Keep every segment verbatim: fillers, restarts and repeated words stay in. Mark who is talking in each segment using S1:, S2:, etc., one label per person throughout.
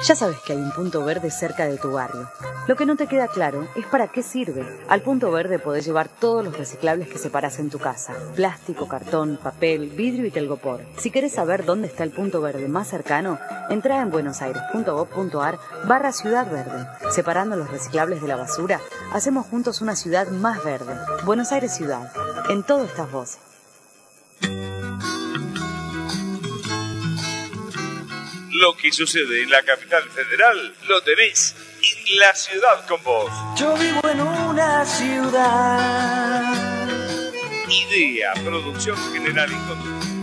S1: Ya sabes que hay un punto verde cerca de tu barrio. Lo que no te queda claro es para qué sirve. Al punto verde podés llevar todos los reciclables que separás en tu casa. Plástico, cartón, papel, vidrio y telgopor. Si querés saber dónde está el punto verde más cercano, entrá en buenosaires.gov.ar barra Ciudad Verde. Separando los reciclables de la basura, hacemos juntos una ciudad más verde. Buenos Aires Ciudad. En todo estás vos.
S2: Lo que sucede en la capital federal lo tenés en La Ciudad con Vos.
S3: Yo vivo en una ciudad.
S2: Idea, producción general y conducción.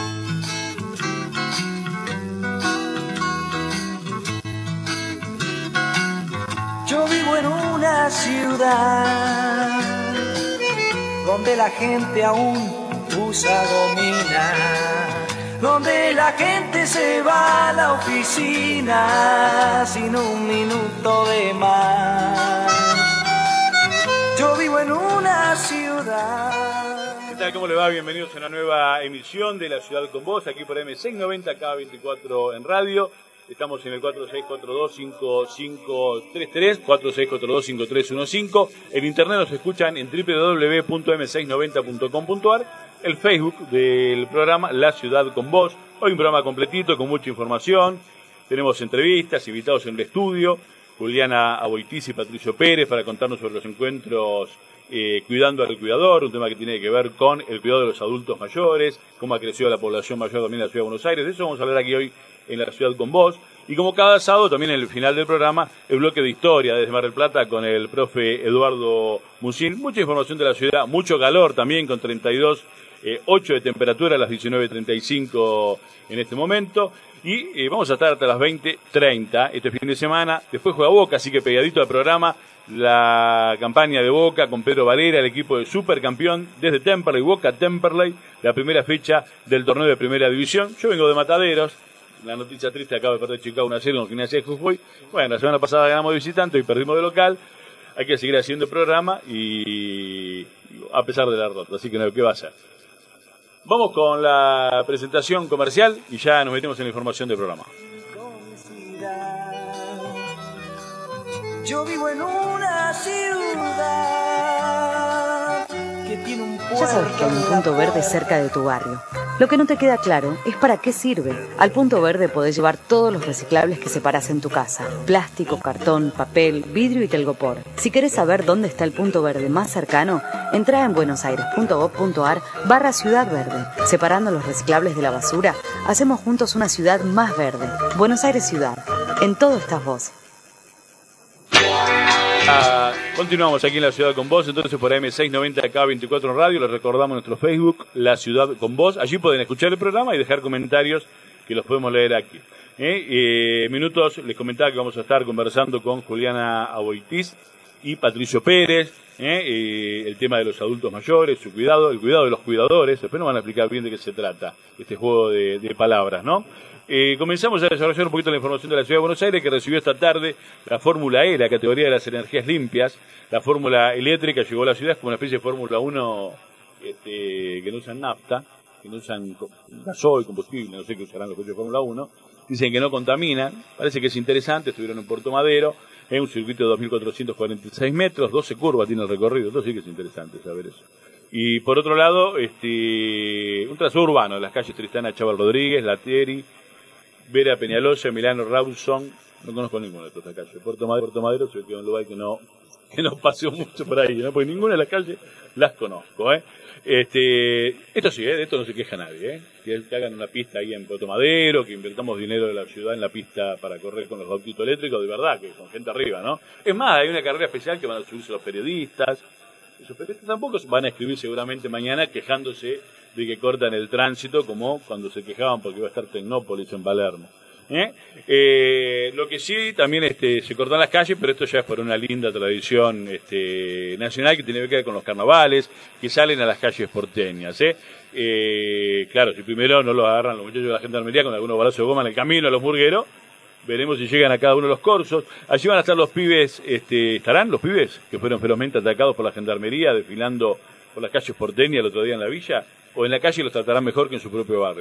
S3: Yo vivo en una ciudad donde la gente aún usa gomina, donde la gente se va a la oficina sin un minuto de más. Yo vivo en una ciudad.
S4: ¿Qué tal? ¿Cómo le va? Bienvenidos a una nueva emisión de La Ciudad con Vos, aquí por eme seiscientos noventa K veinticuatro en radio. Estamos en el cuatro seis cuatro dos cinco cinco tres tres, cuatro seis cuatro dos cinco tres uno cinco. En internet nos escuchan en doble u doble u doble u punto eme seiscientos noventa punto com punto ar. El Facebook del programa La Ciudad con Vos. Hoy un programa completito con mucha información. Tenemos entrevistas, invitados en el estudio. Juliana Aboitiz y Patricio Pérez para contarnos sobre los encuentros eh, Cuidando al Cuidador, un tema que tiene que ver con el cuidado de los adultos mayores, cómo ha crecido la población mayor también en la Ciudad de Buenos Aires. De eso vamos a hablar aquí hoy en La Ciudad con Vos. Y como cada sábado, también en el final del programa, el bloque de historia desde Mar del Plata con el profe Eduardo Musín. Mucha información de la ciudad, mucho calor también con treinta y dos, eh, ocho de temperatura a las diecinueve treinta y cinco en este momento. Y eh, vamos a estar hasta las veinte treinta este fin de semana. Después juega Boca, así que pegadito al programa, la campaña de Boca con Pedro Valera, el equipo de supercampeón desde Temperley, Boca Temperley, la primera fecha del torneo de primera división. Yo vengo de Mataderos. La noticia triste, acaba de perder Chicago uno a cero con Gimnasia de Jujuy. Bueno, la semana pasada ganamos de visitante y perdimos de local. Hay que seguir haciendo el programa y a pesar de la derrota, así que no, ¿qué va a hacer? Vamos con la presentación comercial y ya nos metemos en la información del programa.
S3: Yo vivo en una ciudad que tiene un puerto.
S1: Ya sabes que hay un punto verde cerca de tu barrio. Lo que no te queda claro es para qué sirve. Al punto verde podés llevar todos los reciclables que separás en tu casa. Plástico, cartón, papel, vidrio y telgopor. Si querés saber dónde está el punto verde más cercano, entrá en buenosaires.gov.ar barra Ciudad Verde. Separando los reciclables de la basura, hacemos juntos una ciudad más verde. Buenos Aires Ciudad. En todo estás vos.
S4: Ah, continuamos aquí en La Ciudad con Vos, entonces por eme seiscientos noventa K veinticuatro en radio. Les recordamos nuestro Facebook, La Ciudad con Vos. Allí pueden escuchar el programa y dejar comentarios que los podemos leer aquí. ¿Eh? Eh, minutos, les comentaba que vamos a estar conversando con Juliana Aboitiz y Patricio Pérez. ¿eh? Eh, el tema de los adultos mayores, su cuidado, el cuidado de los cuidadores. Después nos van a explicar bien de qué se trata este juego de, de palabras, ¿no? Eh, comenzamos a desarrollar un poquito la información de la Ciudad de Buenos Aires, que recibió esta tarde la Fórmula E, la categoría de las energías limpias. La fórmula eléctrica llegó a la ciudad, es como una especie de Fórmula uno este, que no usan nafta, que no usan gasoil, combustible, no sé qué usarán los coches de Fórmula uno. Dicen que no contaminan, parece que es interesante. Estuvieron en Puerto Madero, en un circuito de dos mil cuatrocientos cuarenta y seis metros, doce curvas tiene el recorrido, entonces sí que es interesante saber eso. Y por otro lado, este, un trazo urbano, las calles Tristana Chaval Rodríguez, Latieri, Vera Peñalosa, Milano Rawson, no conozco ninguna de estas calles. Puerto Madero, Puerto Madero se ve que es un lugar que no, que no paseo mucho por ahí, ¿no? Porque ninguna de las calles las conozco, ¿eh? Este, esto sí, ¿eh? De esto no se queja nadie, ¿eh? Que, que hagan una pista ahí en Puerto Madero, que invertamos dinero de la ciudad en la pista para correr con los autitos eléctricos, de verdad, que con gente arriba, ¿no? Es más, hay una carrera especial que van a subirse los periodistas. Esos periodistas tampoco van a escribir seguramente mañana quejándose de que cortan el tránsito, como cuando se quejaban porque iba a estar Tecnópolis en Palermo. ¿Eh? Eh, lo que sí, también este, se cortan las calles, pero esto ya es por una linda tradición este, nacional que tiene que ver con los carnavales, que salen a las calles porteñas. ¿eh? Eh, claro, si primero no los agarran los muchachos de la gendarmería con algunos balazos de goma en el camino a los murgueros, veremos si llegan a cada uno de los corsos. Allí van a estar los pibes, este, estarán los pibes que fueron ferozmente atacados por la gendarmería, desfilando por las calles porteñas el otro día en la villa, o en la calle los tratarán mejor que en su propio barrio.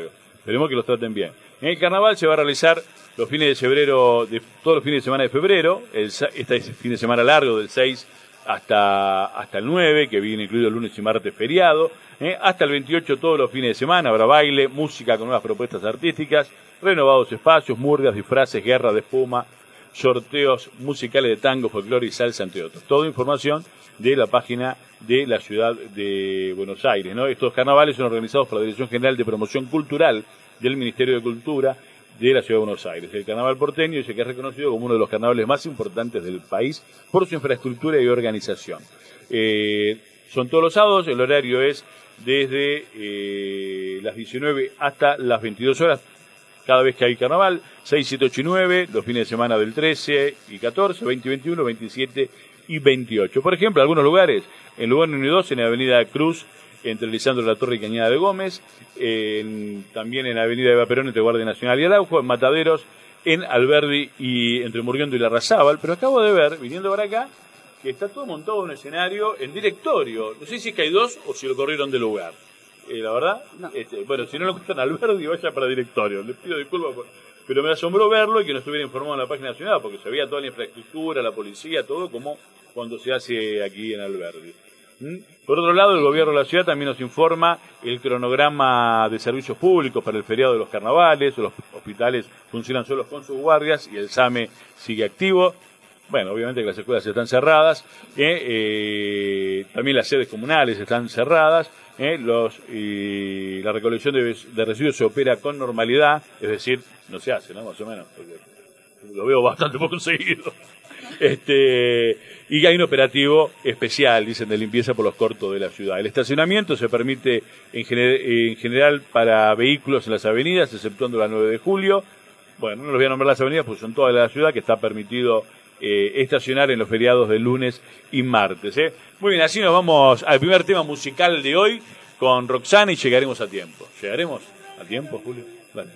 S4: Esperemos que los traten bien. En el carnaval se va a realizar los fines de febrero, de, todos los fines de semana de febrero, el, este es el fin de semana largo del seis hasta, hasta el nueve, que viene incluido el lunes y martes feriado, ¿eh? Hasta el veintiocho todos los fines de semana habrá baile, música con nuevas propuestas artísticas, renovados espacios, murgas, disfraces, guerra de espuma, sorteos musicales de tango, folclore y salsa, entre otros. Toda información de la página de la ciudad de Buenos Aires, ¿no? Estos carnavales son organizados por la Dirección General de Promoción Cultural del Ministerio de Cultura de la ciudad de Buenos Aires. El carnaval porteño dice que es reconocido como uno de los carnavales más importantes del país por su infraestructura y organización. Eh, son todos los sábados, el horario es desde eh, las diecinueve hasta las veintidós horas, cada vez que hay carnaval, seis, siete, ocho y nueve, los fines de semana del trece y catorce, veinte, veintiuno, veintisiete y veintiocho. Por ejemplo, algunos lugares, en Lugano uno y dos, en la avenida Cruz, entre Lisandro de la Torre y Cañada de Gómez, en, también en la avenida Eva Perón entre Guardia Nacional y Araujo, en Mataderos, en Alberdi y entre Murguiondo y Larrazábal, pero acabo de ver, viniendo para acá, que está todo montado en un escenario en directorio. No sé si es que hay dos o si lo corrieron del lugar. Eh, la verdad, no. este, bueno, si no lo encuentran Alberdi, vaya para directorio. Les pido disculpas, por, pero me asombró verlo y que no estuviera informado en la página nacional, porque se veía toda la infraestructura, la policía, todo como cuando se hace aquí en Alberdi. ¿Mm? Por otro lado, el gobierno de la ciudad también nos informa el cronograma de servicios públicos para el feriado de los carnavales. Los hospitales funcionan solos con sus guardias y el SAME sigue activo. Bueno, obviamente que las escuelas están cerradas, eh, eh, también las sedes comunales están cerradas, eh, los, y la recolección de, de residuos se opera con normalidad, es decir, no se hace, ¿no? Más o menos, porque lo veo bastante poco seguido. Este, y hay un operativo especial, dicen, de limpieza por los cortos de la ciudad. El estacionamiento se permite en, gener, en general para vehículos en las avenidas, exceptuando la nueve de julio. Bueno, no les voy a nombrar las avenidas porque son todas de la ciudad, que está permitido Eh, estacionar en los feriados de lunes y martes. ¿eh? Muy bien, así nos vamos al primer tema musical de hoy con Roxana y llegaremos a tiempo. ¿Llegaremos a tiempo, Julio? Vale.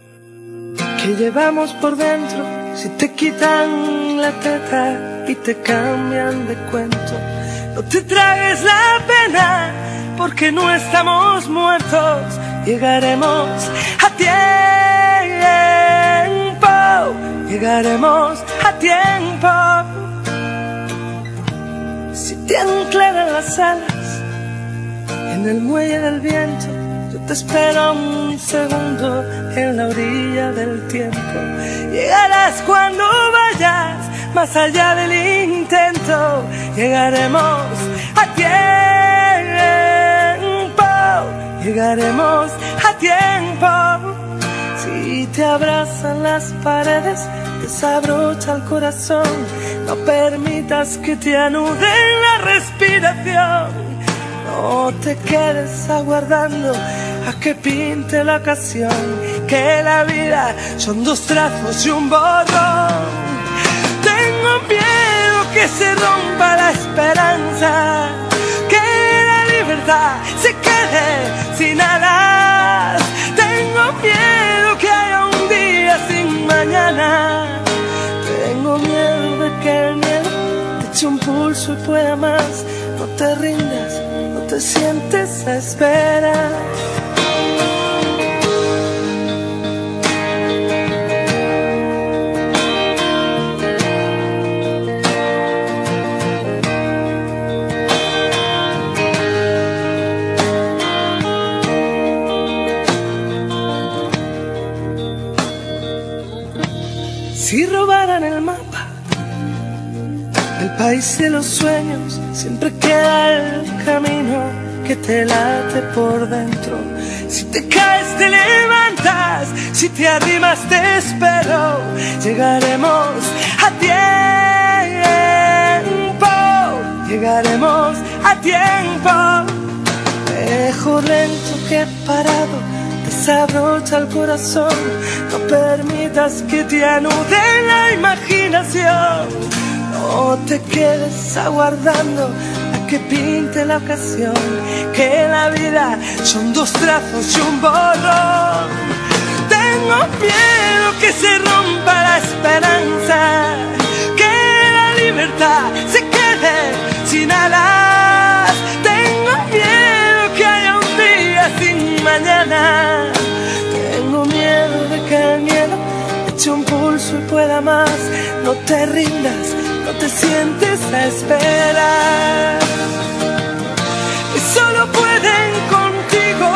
S3: ¿Qué llevamos por dentro si te quitan la teta y te cambian de cuento? No te tragues la pena porque no estamos muertos. Llegaremos a tiempo. Llegaremos a tiempo. Si te anclaran las alas en el muelle del viento, yo te espero un segundo en la orilla del tiempo. Llegarás cuando vayas más allá del intento. Llegaremos a tiempo. Llegaremos a tiempo. Si te abrazan las paredes, desabrocha el corazón. No permitas que te anuden la respiración. No te quedes aguardando a que pinte la ocasión. Que la vida son dos trazos y un borrón. Tengo miedo que se rompa la esperanza, que la libertad se quede sin alas. Tengo miedo que haya un día sin mañana. Tengo miedo de que el miedo te eche un pulso y pueda más. No te rindas, no te sientes a esperar. Si robaran el mapa, el país de los sueños, siempre queda el camino que te late por dentro. Si te caes te levantas, si te arrimas te espero. Llegaremos a tiempo. Llegaremos a tiempo. Mejor lento que parado, desabrocha el corazón. No permitas que te anude la imaginación. No te quedes aguardando a que pinte la ocasión. Que la vida son dos trazos y un borrón. Tengo miedo que se rompa la esperanza, que la libertad se quede sin alas. Tengo miedo que haya un día sin mañana. Tengo nada más. No te rindas, no te sientes a esperar. Y solo pueden contigo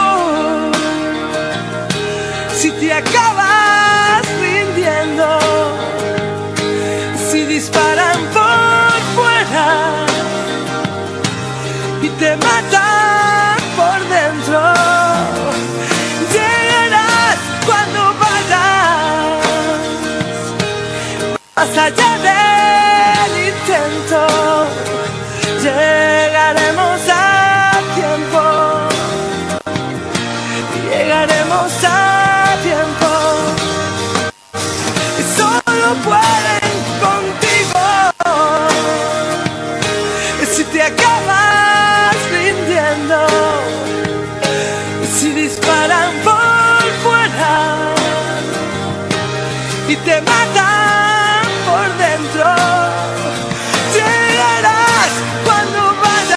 S3: si te acabas rindiendo. Si disparan por fuera y te matan por dentro, llegarás cuando vayas más allá del intento. Llegaremos a tiempo, llegaremos a tiempo. Y solo pueden contigo si te acabas rindiendo. Si disparan por fuera y te matan por dentro, llegarás cuando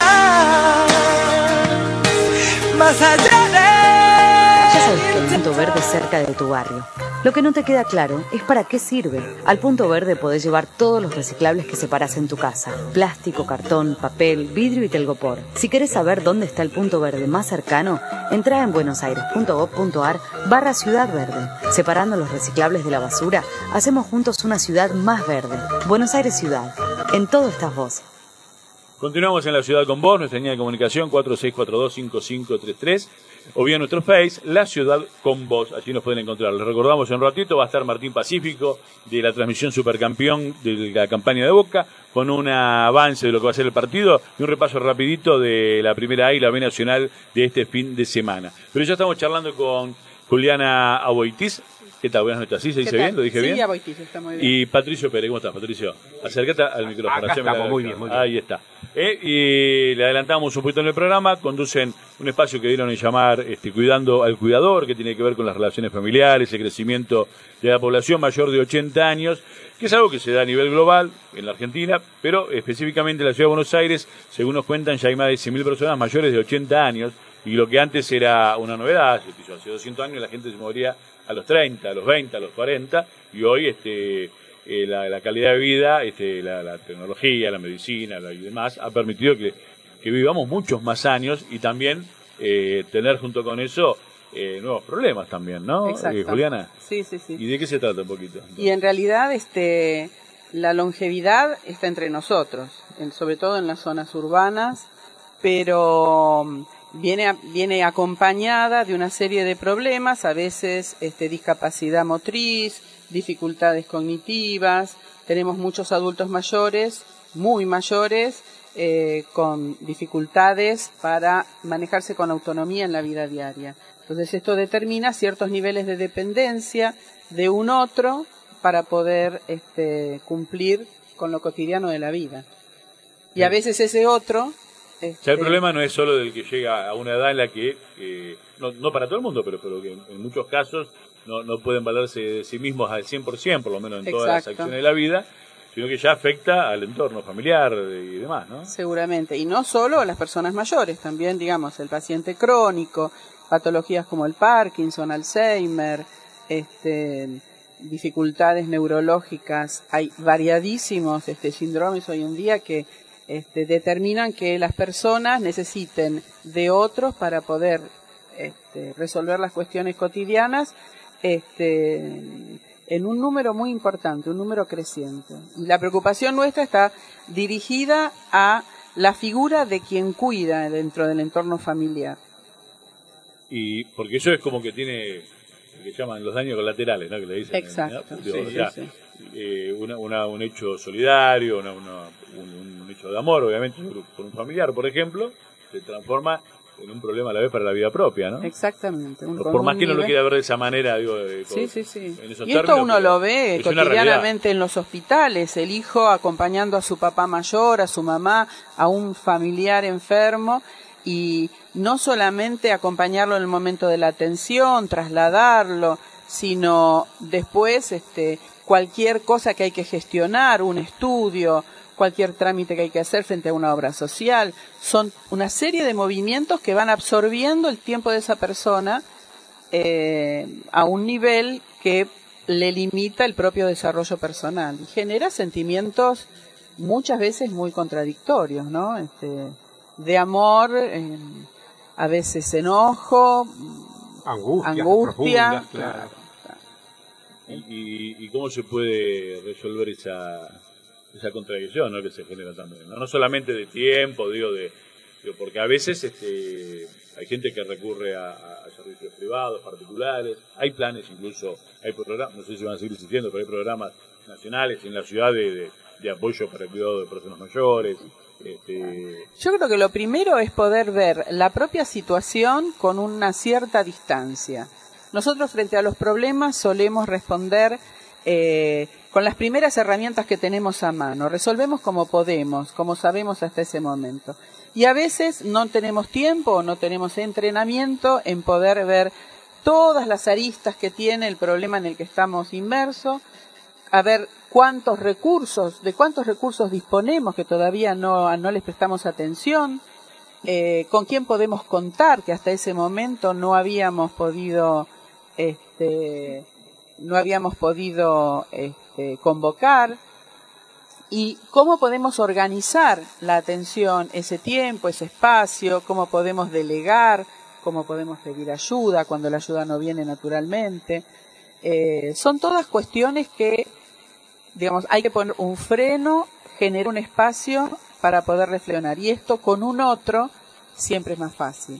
S3: vayas más allá de.
S1: Ya sabes que el punto verde es cerca de tu barrio. Lo que no te queda claro es para qué sirve. Al punto verde podés llevar todos los reciclables que separás en tu casa. Plástico, cartón, papel, vidrio y telgopor. Si querés saber dónde está el punto verde más cercano, entrá en buenosaires.gov.ar barra Ciudad Verde. Separando los reciclables de la basura, hacemos juntos una ciudad más verde. Buenos Aires Ciudad. En todo estás vos.
S4: Continuamos en la ciudad con vos, nuestra línea de comunicación cuatro seis cuatro dos cinco cinco tres tres o bien nuestro Face, La Ciudad con Vos, allí nos pueden encontrar. Les recordamos en un ratito, va a estar Martín Pacífico de la transmisión Supercampeón de la campaña de Boca, con un avance de lo que va a ser el partido y un repaso rapidito de la primera A y la B Nacional de este fin de semana. Pero ya estamos charlando con Juliana Aboitiz. ¿Qué tal? Buenas noches. ¿Sí se dice bien? ¿Lo dije
S5: sí,
S4: bien?
S5: Sí, Aboitiz, está muy bien.
S4: Y Patricio Pérez, ¿cómo estás, Patricio? Acércate al micrófono.
S6: Acá estamos, muy bien, muy bien.
S4: Ahí está. Eh, y le adelantamos un poquito en el programa, conducen un espacio que dieron en llamar este, Cuidando al Cuidador, que tiene que ver con las relaciones familiares, el crecimiento de la población mayor de ochenta años, que es algo que se da a nivel global en la Argentina, pero específicamente en la Ciudad de Buenos Aires, según nos cuentan, ya hay más de cien mil personas mayores de ochenta años, y lo que antes era una novedad, hace doscientos años la gente se moría a los treinta, a los veinte, a los cuarenta, y hoy este eh, la, la calidad de vida, este, la, la tecnología, la medicina la, y demás, ha permitido que, que vivamos muchos más años y también eh, tener junto con eso eh, nuevos problemas también, ¿no, eh, Juliana?
S5: Sí, sí, sí.
S4: ¿Y de qué se trata un poquito?
S5: Y en realidad este la longevidad está entre nosotros, en, sobre todo en las zonas urbanas, pero viene viene acompañada de una serie de problemas, a veces este, discapacidad motriz, dificultades cognitivas. Tenemos muchos adultos mayores, muy mayores, eh, con dificultades para manejarse con autonomía en la vida diaria. Entonces esto determina ciertos niveles de dependencia de un otro para poder este, cumplir con lo cotidiano de la vida. Y a veces ese otro... Este...
S4: Ya el problema no es solo del que llega a una edad en la que, eh, no, no para todo el mundo, pero, pero que en, en muchos casos no, no pueden valerse de sí mismos al cien por ciento, por lo menos en
S5: Exacto.
S4: todas las acciones de la vida, sino que ya afecta al entorno familiar y demás, ¿no?
S5: Seguramente, y no solo a las personas mayores, también, digamos, el paciente crónico, patologías como el Parkinson, Alzheimer, este, dificultades neurológicas. Hay variadísimos este, síndromes hoy en día que este, determinan que las personas necesiten de otros para poder este, resolver las cuestiones cotidianas, este, en un número muy importante, un número creciente. Y la preocupación nuestra está dirigida a la figura de quien cuida dentro del entorno familiar.
S4: Y porque eso es como que tiene lo que llaman los daños colaterales, ¿no? Que le dicen.
S5: Exacto.
S4: ¿no?
S5: Sí,
S4: o sea,
S5: sí.
S4: Eh, una, una, un hecho solidario, una, una, un, un hecho de amor, obviamente, por un familiar, por ejemplo, se transforma en un problema a la vez para la vida propia, ¿no?
S5: Exactamente. Un,
S4: por más que
S5: nivel...
S4: no lo quiera ver de esa manera, digo, de,
S5: sí, sí, sí.
S4: En esos
S5: y esto
S4: términos,
S5: uno lo ve cotidianamente en los hospitales, el hijo acompañando a su papá mayor, a su mamá, a un familiar enfermo, y no solamente acompañarlo en el momento de la atención, trasladarlo, sino después este, cualquier cosa que hay que gestionar, un estudio, cualquier trámite que hay que hacer frente a una obra social. Son una serie de movimientos que van absorbiendo el tiempo de esa persona eh, a un nivel que le limita el propio desarrollo personal y genera sentimientos muchas veces muy contradictorios, ¿no? Este, de amor, eh, a veces enojo,
S6: angustia,
S5: angustia
S6: profunda,
S5: claro.
S6: claro.
S5: claro.
S4: ¿Y, y, y cómo se puede resolver esa, esa contradicción, ¿no?, que se genera también? No, no solamente de tiempo, digo, de digo, porque a veces este, hay gente que recurre a, a servicios privados, particulares, hay planes incluso, hay programas, no sé si van a seguir existiendo, pero hay programas nacionales en la ciudad de, de, de apoyo para el cuidado de personas mayores. Este...
S5: Yo creo que lo primero es poder ver la propia situación con una cierta distancia. Nosotros frente a los problemas solemos responder eh, con las primeras herramientas que tenemos a mano. Resolvemos como podemos, como sabemos hasta ese momento. Y a veces no tenemos tiempo o no tenemos entrenamiento en poder ver todas las aristas que tiene el problema en el que estamos inmersos, a ver cuántos recursos, de cuántos recursos disponemos que todavía no, no les prestamos atención, eh, con quién podemos contar que hasta ese momento no habíamos podido, este, no habíamos podido este, convocar, y cómo podemos organizar la atención, ese tiempo, ese espacio, cómo podemos delegar, cómo podemos pedir ayuda cuando la ayuda no viene naturalmente. Eh, son todas cuestiones que, digamos, hay que poner un freno, generar un espacio para poder reflexionar. Y esto con un otro siempre es más fácil.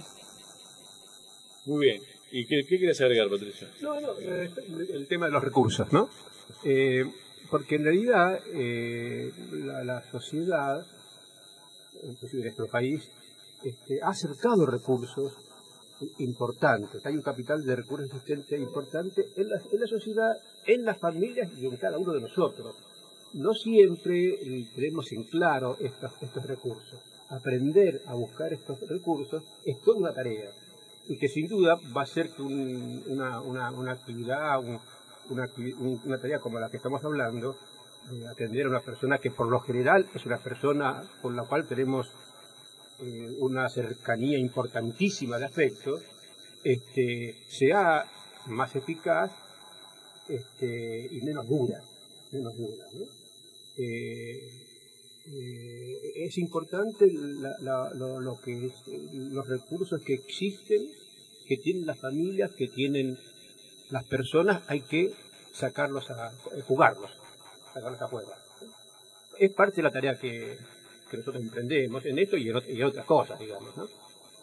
S4: Muy bien. ¿Y qué, qué quieres agregar, Patricia?
S6: No, no, eh, el tema de los recursos, ¿no? Eh, porque en realidad eh, la, la sociedad, inclusive nuestro país, este, ha acercado recursos importantes. Hay un capital de recursos existentes importante en la, en la sociedad, en las familias y en cada uno de nosotros. No siempre tenemos en claro estos, estos recursos. Aprender a buscar estos recursos es toda una tarea y que sin duda va a ser que un, una, una, una actividad, un, una, una tarea como la que estamos hablando, eh, atender a una persona que por lo general es una persona con la cual tenemos eh, una cercanía importantísima de afecto, este, sea más eficaz este, y menos dura, menos dura, ¿no? Eh, eh, es importante la, la, lo, lo que es, los recursos que existen, que tienen las familias, que tienen las personas, hay que sacarlos a jugarlos, sacarlos afuera. Es parte de la tarea que, que nosotros emprendemos en esto y en, y en otras cosas, digamos, ¿no?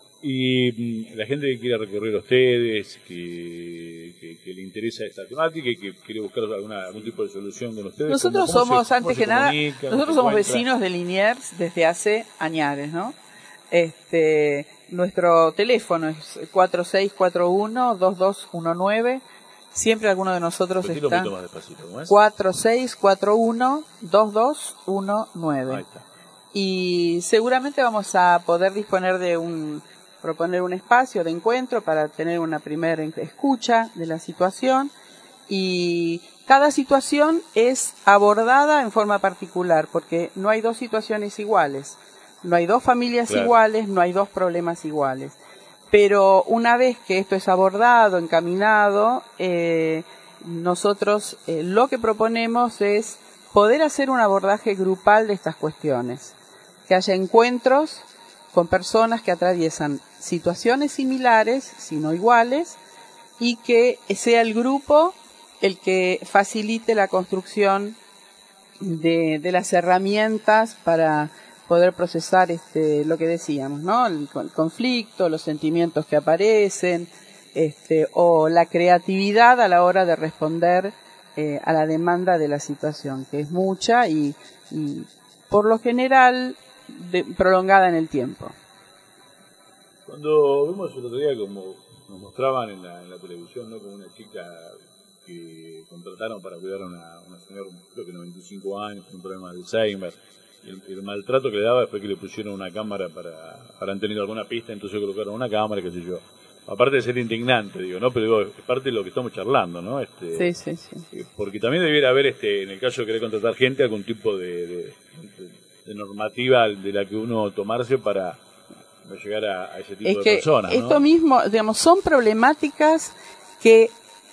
S4: Y la gente que quiere recorrer a ustedes, que, que, que le interesa esta temática y que quiere buscar alguna, algún tipo de solución con ustedes.
S5: Nosotros
S4: ¿cómo, cómo
S5: somos,
S4: se,
S5: antes que nada, nosotros somos vecinos de Liniers desde hace años, ¿no? Este, nuestro teléfono es cuatro seis cuatro uno, dos dos uno nueve. Siempre alguno de nosotros
S4: Repetilo
S5: está.
S4: Un más despacito, ¿cómo es?
S5: cuatro seis cuatro uno, dos dos uno nueve.
S4: Ahí está.
S5: Y seguramente vamos a poder disponer de un proponer un espacio de encuentro para tener una primera escucha de la situación, y cada situación es abordada en forma particular porque no hay dos situaciones iguales, no hay dos familias claro. iguales, no hay dos problemas iguales, pero una vez que esto es abordado, encaminado, eh, nosotros eh, lo que proponemos es poder hacer un abordaje grupal de estas cuestiones, que haya encuentros con personas que atraviesan situaciones similares, si no iguales, y que sea el grupo el que facilite la construcción de, de las herramientas para poder procesar este, lo que decíamos, ¿no? El, el conflicto, los sentimientos que aparecen, este, o la creatividad a la hora de responder eh, a la demanda de la situación, que es mucha y, y por lo general de, prolongada en el tiempo.
S4: Cuando vimos el otro día, como nos mostraban en la, en la televisión, ¿no?, como una chica que contrataron para cuidar a una, una señora, creo que noventa y cinco años, con un problema de Alzheimer, y el, el maltrato que le daba después que le pusieron una cámara para, para han tenido alguna pista, entonces colocaron una cámara, qué sé yo. Aparte de ser indignante, digo, ¿no? Pero digo, es parte de lo que estamos charlando, ¿no? Este,
S5: sí, sí, sí.
S4: Porque también debiera haber, este, en el caso de querer contratar gente, algún tipo de, de, de, de normativa de la que uno tomarse para no llegar a, a ese tipo
S5: es
S4: de
S5: que
S4: personas, ¿no?
S5: Esto mismo, digamos, son problemáticas que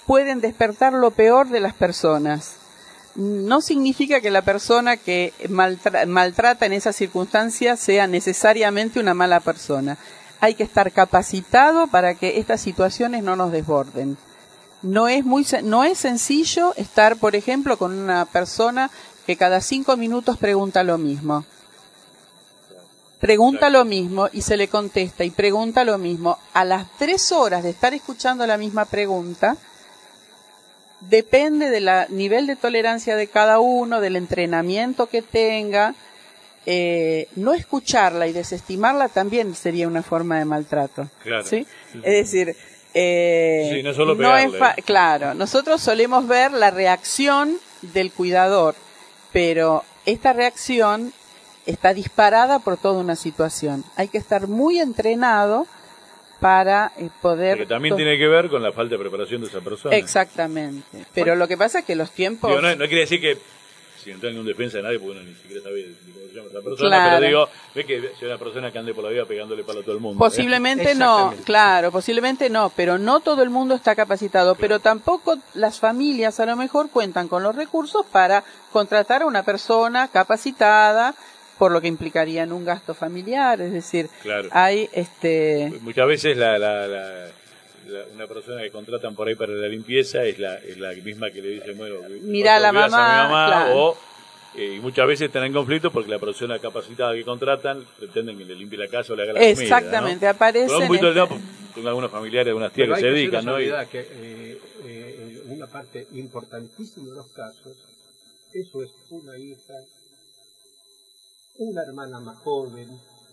S5: pueden despertar lo peor de las personas. No significa que la persona que maltra- maltrata en esas circunstancias sea necesariamente una mala persona. Hay que estar capacitado para que estas situaciones no nos desborden. No es muy, no es sencillo estar, por ejemplo, con una persona que cada cinco minutos pregunta lo mismo. Pregunta lo mismo y se le contesta y pregunta lo mismo. A las tres horas de estar escuchando la misma pregunta, depende del nivel de tolerancia de cada uno, del entrenamiento que tenga. Eh, no escucharla y desestimarla también sería una forma de maltrato.
S4: Claro.
S5: ¿Sí? Es decir, eh,
S4: sí, no, solo
S5: no es
S4: pegarle.
S5: fa- claro, nosotros solemos ver la reacción del cuidador, pero esta reacción está disparada por toda una situación. Hay que estar muy entrenado para eh, poder...
S4: Porque también
S5: to-
S4: tiene que ver con la falta de preparación de esa persona.
S5: Exactamente. Pero lo que pasa es que los tiempos...
S4: Digo, no, no quiere decir que, sin entrar en un defensa de nadie, porque uno ni siquiera sabe ni cómo se llama esa persona,
S5: Claro.
S4: pero digo, ve que si una persona que ande por la vida pegándole palo a todo el mundo. ¿eh?
S5: Posiblemente no,
S6: Exactamente.
S5: claro, posiblemente no, pero no todo el mundo está capacitado, pero tampoco las familias a lo mejor cuentan con los recursos para contratar a una persona capacitada, por lo que implicaría en un gasto familiar, es decir,
S4: Claro.
S5: hay este
S4: Muchas veces la, la, la, la- una persona que contratan por ahí para la limpieza es la, es la misma que le dice, bueno,
S5: Mirá a la
S4: cuánto cuidas a mi
S5: mamá, claro.
S4: o, eh, y muchas veces están en conflicto porque la persona capacitada que contratan pretenden que le limpie la casa o le haga la comida.
S5: exactamente,
S4: ¿no?
S5: aparecen
S4: Pero un poquito de
S5: este-
S4: tiempo, tengo algunos familiares, algunas tías
S6: Pero
S4: que
S6: hay
S4: se
S6: que hacer
S4: dedican,
S6: la
S4: ¿no? Y-
S6: salvedad que eh, eh, en una parte importantísima de los casos, eso es una hija, una hermana más joven,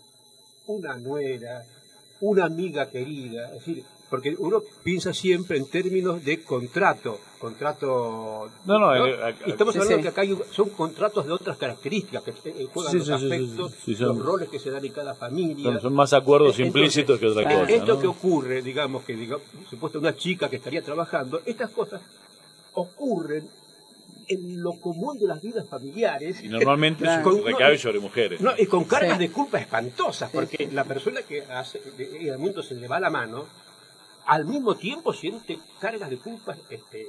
S6: una nuera, una amiga querida, es decir, porque uno piensa siempre en términos de contrato, contrato...
S4: No, no, eh, a-
S6: Y estamos
S5: sí,
S6: hablando
S5: sí.
S6: que acá hay- son contratos de otras características, que eh, juegan
S4: Sí,
S6: los
S4: sí, sí, sí,
S6: aspectos,
S4: sí, sí, son-
S6: los roles que se dan en cada familia.
S4: son, son más acuerdos
S6: Entonces,
S4: implícitos que otra
S5: claro.
S4: cosa.
S6: Esto
S4: ¿no?
S6: que ocurre, digamos, que digamos, supuesto una chica que estaría trabajando, estas cosas ocurren en lo común de las vidas familiares.
S4: Y normalmente
S5: Claro.
S4: eso
S6: Con-
S4: recae
S6: no,
S4: sobre mujeres.
S6: No, y con cargas
S5: Sí.
S6: de culpa espantosas, porque la persona que hace, de- de- al mundo se le va la mano, al mismo tiempo siente cargas de culpa este,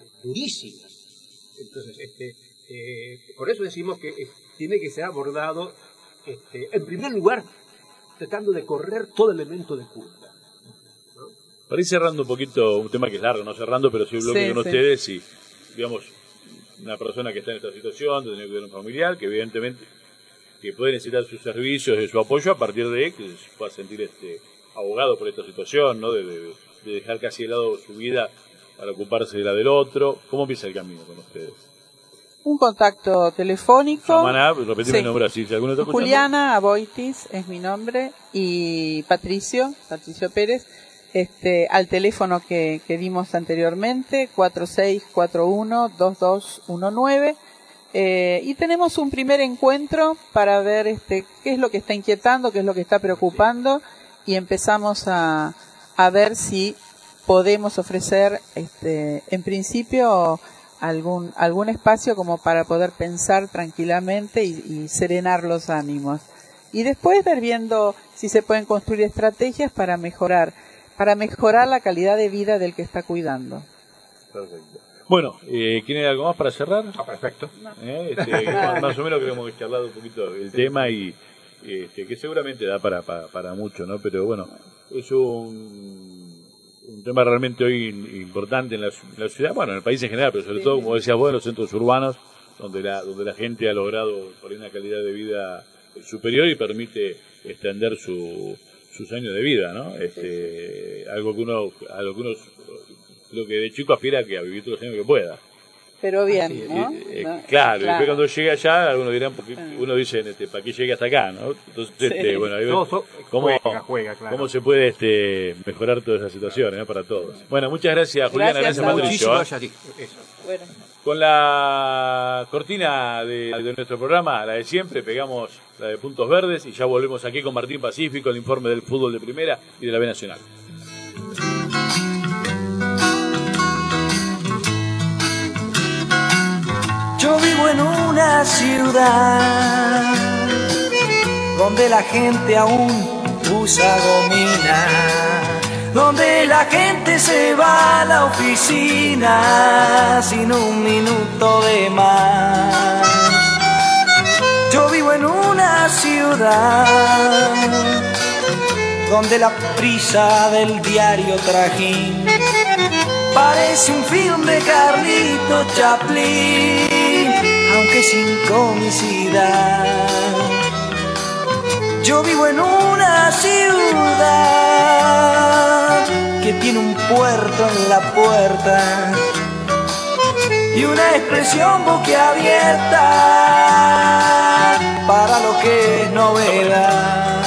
S6: durísimas. Entonces, este, eh, por eso decimos que eh, tiene que ser abordado, este, en primer lugar, tratando de correr todo elemento de culpa.
S4: Para ir cerrando un poquito, un tema que es largo, no cerrando, pero sí un bloque
S5: Sí,
S4: con
S5: sí.
S4: ustedes y, digamos, una persona que está en esta situación, de tener que cuidar a un familiar, que evidentemente que puede necesitar sus servicios, de su apoyo, a partir de que se pueda sentir este abogado por esta situación, ¿no? De, de- de dejar casi de lado su vida para ocuparse de la del otro. ¿Cómo empieza el camino con ustedes?
S5: un contacto telefónico.
S4: Samaná, repetime
S5: Sí.
S4: el nombre así, si alguno está escuchando.
S5: Juliana Aboitis es mi nombre y Patricio, Patricio Pérez, este, al teléfono que, que dimos anteriormente, cuatro seis cuatro uno, dos dos uno nueve, eh, y tenemos un primer encuentro para ver este, qué es lo que está inquietando, qué es lo que está preocupando, y empezamos a, a ver si podemos ofrecer, este, en principio, algún algún espacio como para poder pensar tranquilamente y, y serenar los ánimos. Y después ver viendo si se pueden construir estrategias para mejorar, para mejorar la calidad de vida del que está cuidando.
S4: Perfecto. Bueno, eh, ¿tiene algo más para cerrar?
S6: Ah, perfecto.
S4: Eh, este, más, más o menos que hemos charlado un poquito del tema y este, que seguramente da para, para, para mucho, ¿no? Pero bueno, es un, un tema realmente hoy importante en la, en la ciudad, bueno, en el país en general, pero sobre todo, como decías vos, en los centros urbanos, donde la, donde la gente ha logrado por ahí una calidad de vida superior y permite extender su, sus años de vida, ¿no? Este, algo que uno, a lo que uno, creo que de chico aspira que a vivir todos los años que pueda.
S5: Pero bien,
S6: Así es.
S5: ¿no?
S4: Eh, eh,
S5: ¿No?
S4: claro, y después cuando llegue allá, algunos dirán, porque
S5: Ah.
S4: uno dice, este, ¿para qué llegue hasta acá? ¿No? Entonces, este, bueno, ahí
S6: No,
S4: ven
S6: so-
S4: cómo,
S6: juega, juega, claro.
S4: cómo se puede este, mejorar todas esas situaciones, ¿no? Para todos. Bueno, muchas gracias, Juliana,
S5: Gracias
S4: gracias,
S5: a vos.
S4: Patricio.
S6: Muchísimas
S4: ¿eh?
S6: gracias. Eso.
S5: Bueno.
S4: Con la cortina de, de nuestro programa, la de siempre, pegamos la de Puntos Verdes y ya volvemos aquí con Martín Pacífico, el informe del fútbol de primera y de la B Nacional.
S3: Yo vivo en una ciudad donde la gente aún usa gomina, donde la gente se va a la oficina sin un minuto de más. Yo vivo en una ciudad donde la prisa del diario trajín parece un film de Carlito Chaplin, aunque sin comicidad. Yo vivo en una ciudad que tiene un puerto en la puerta y una expresión boquiabierta para lo que es novedad.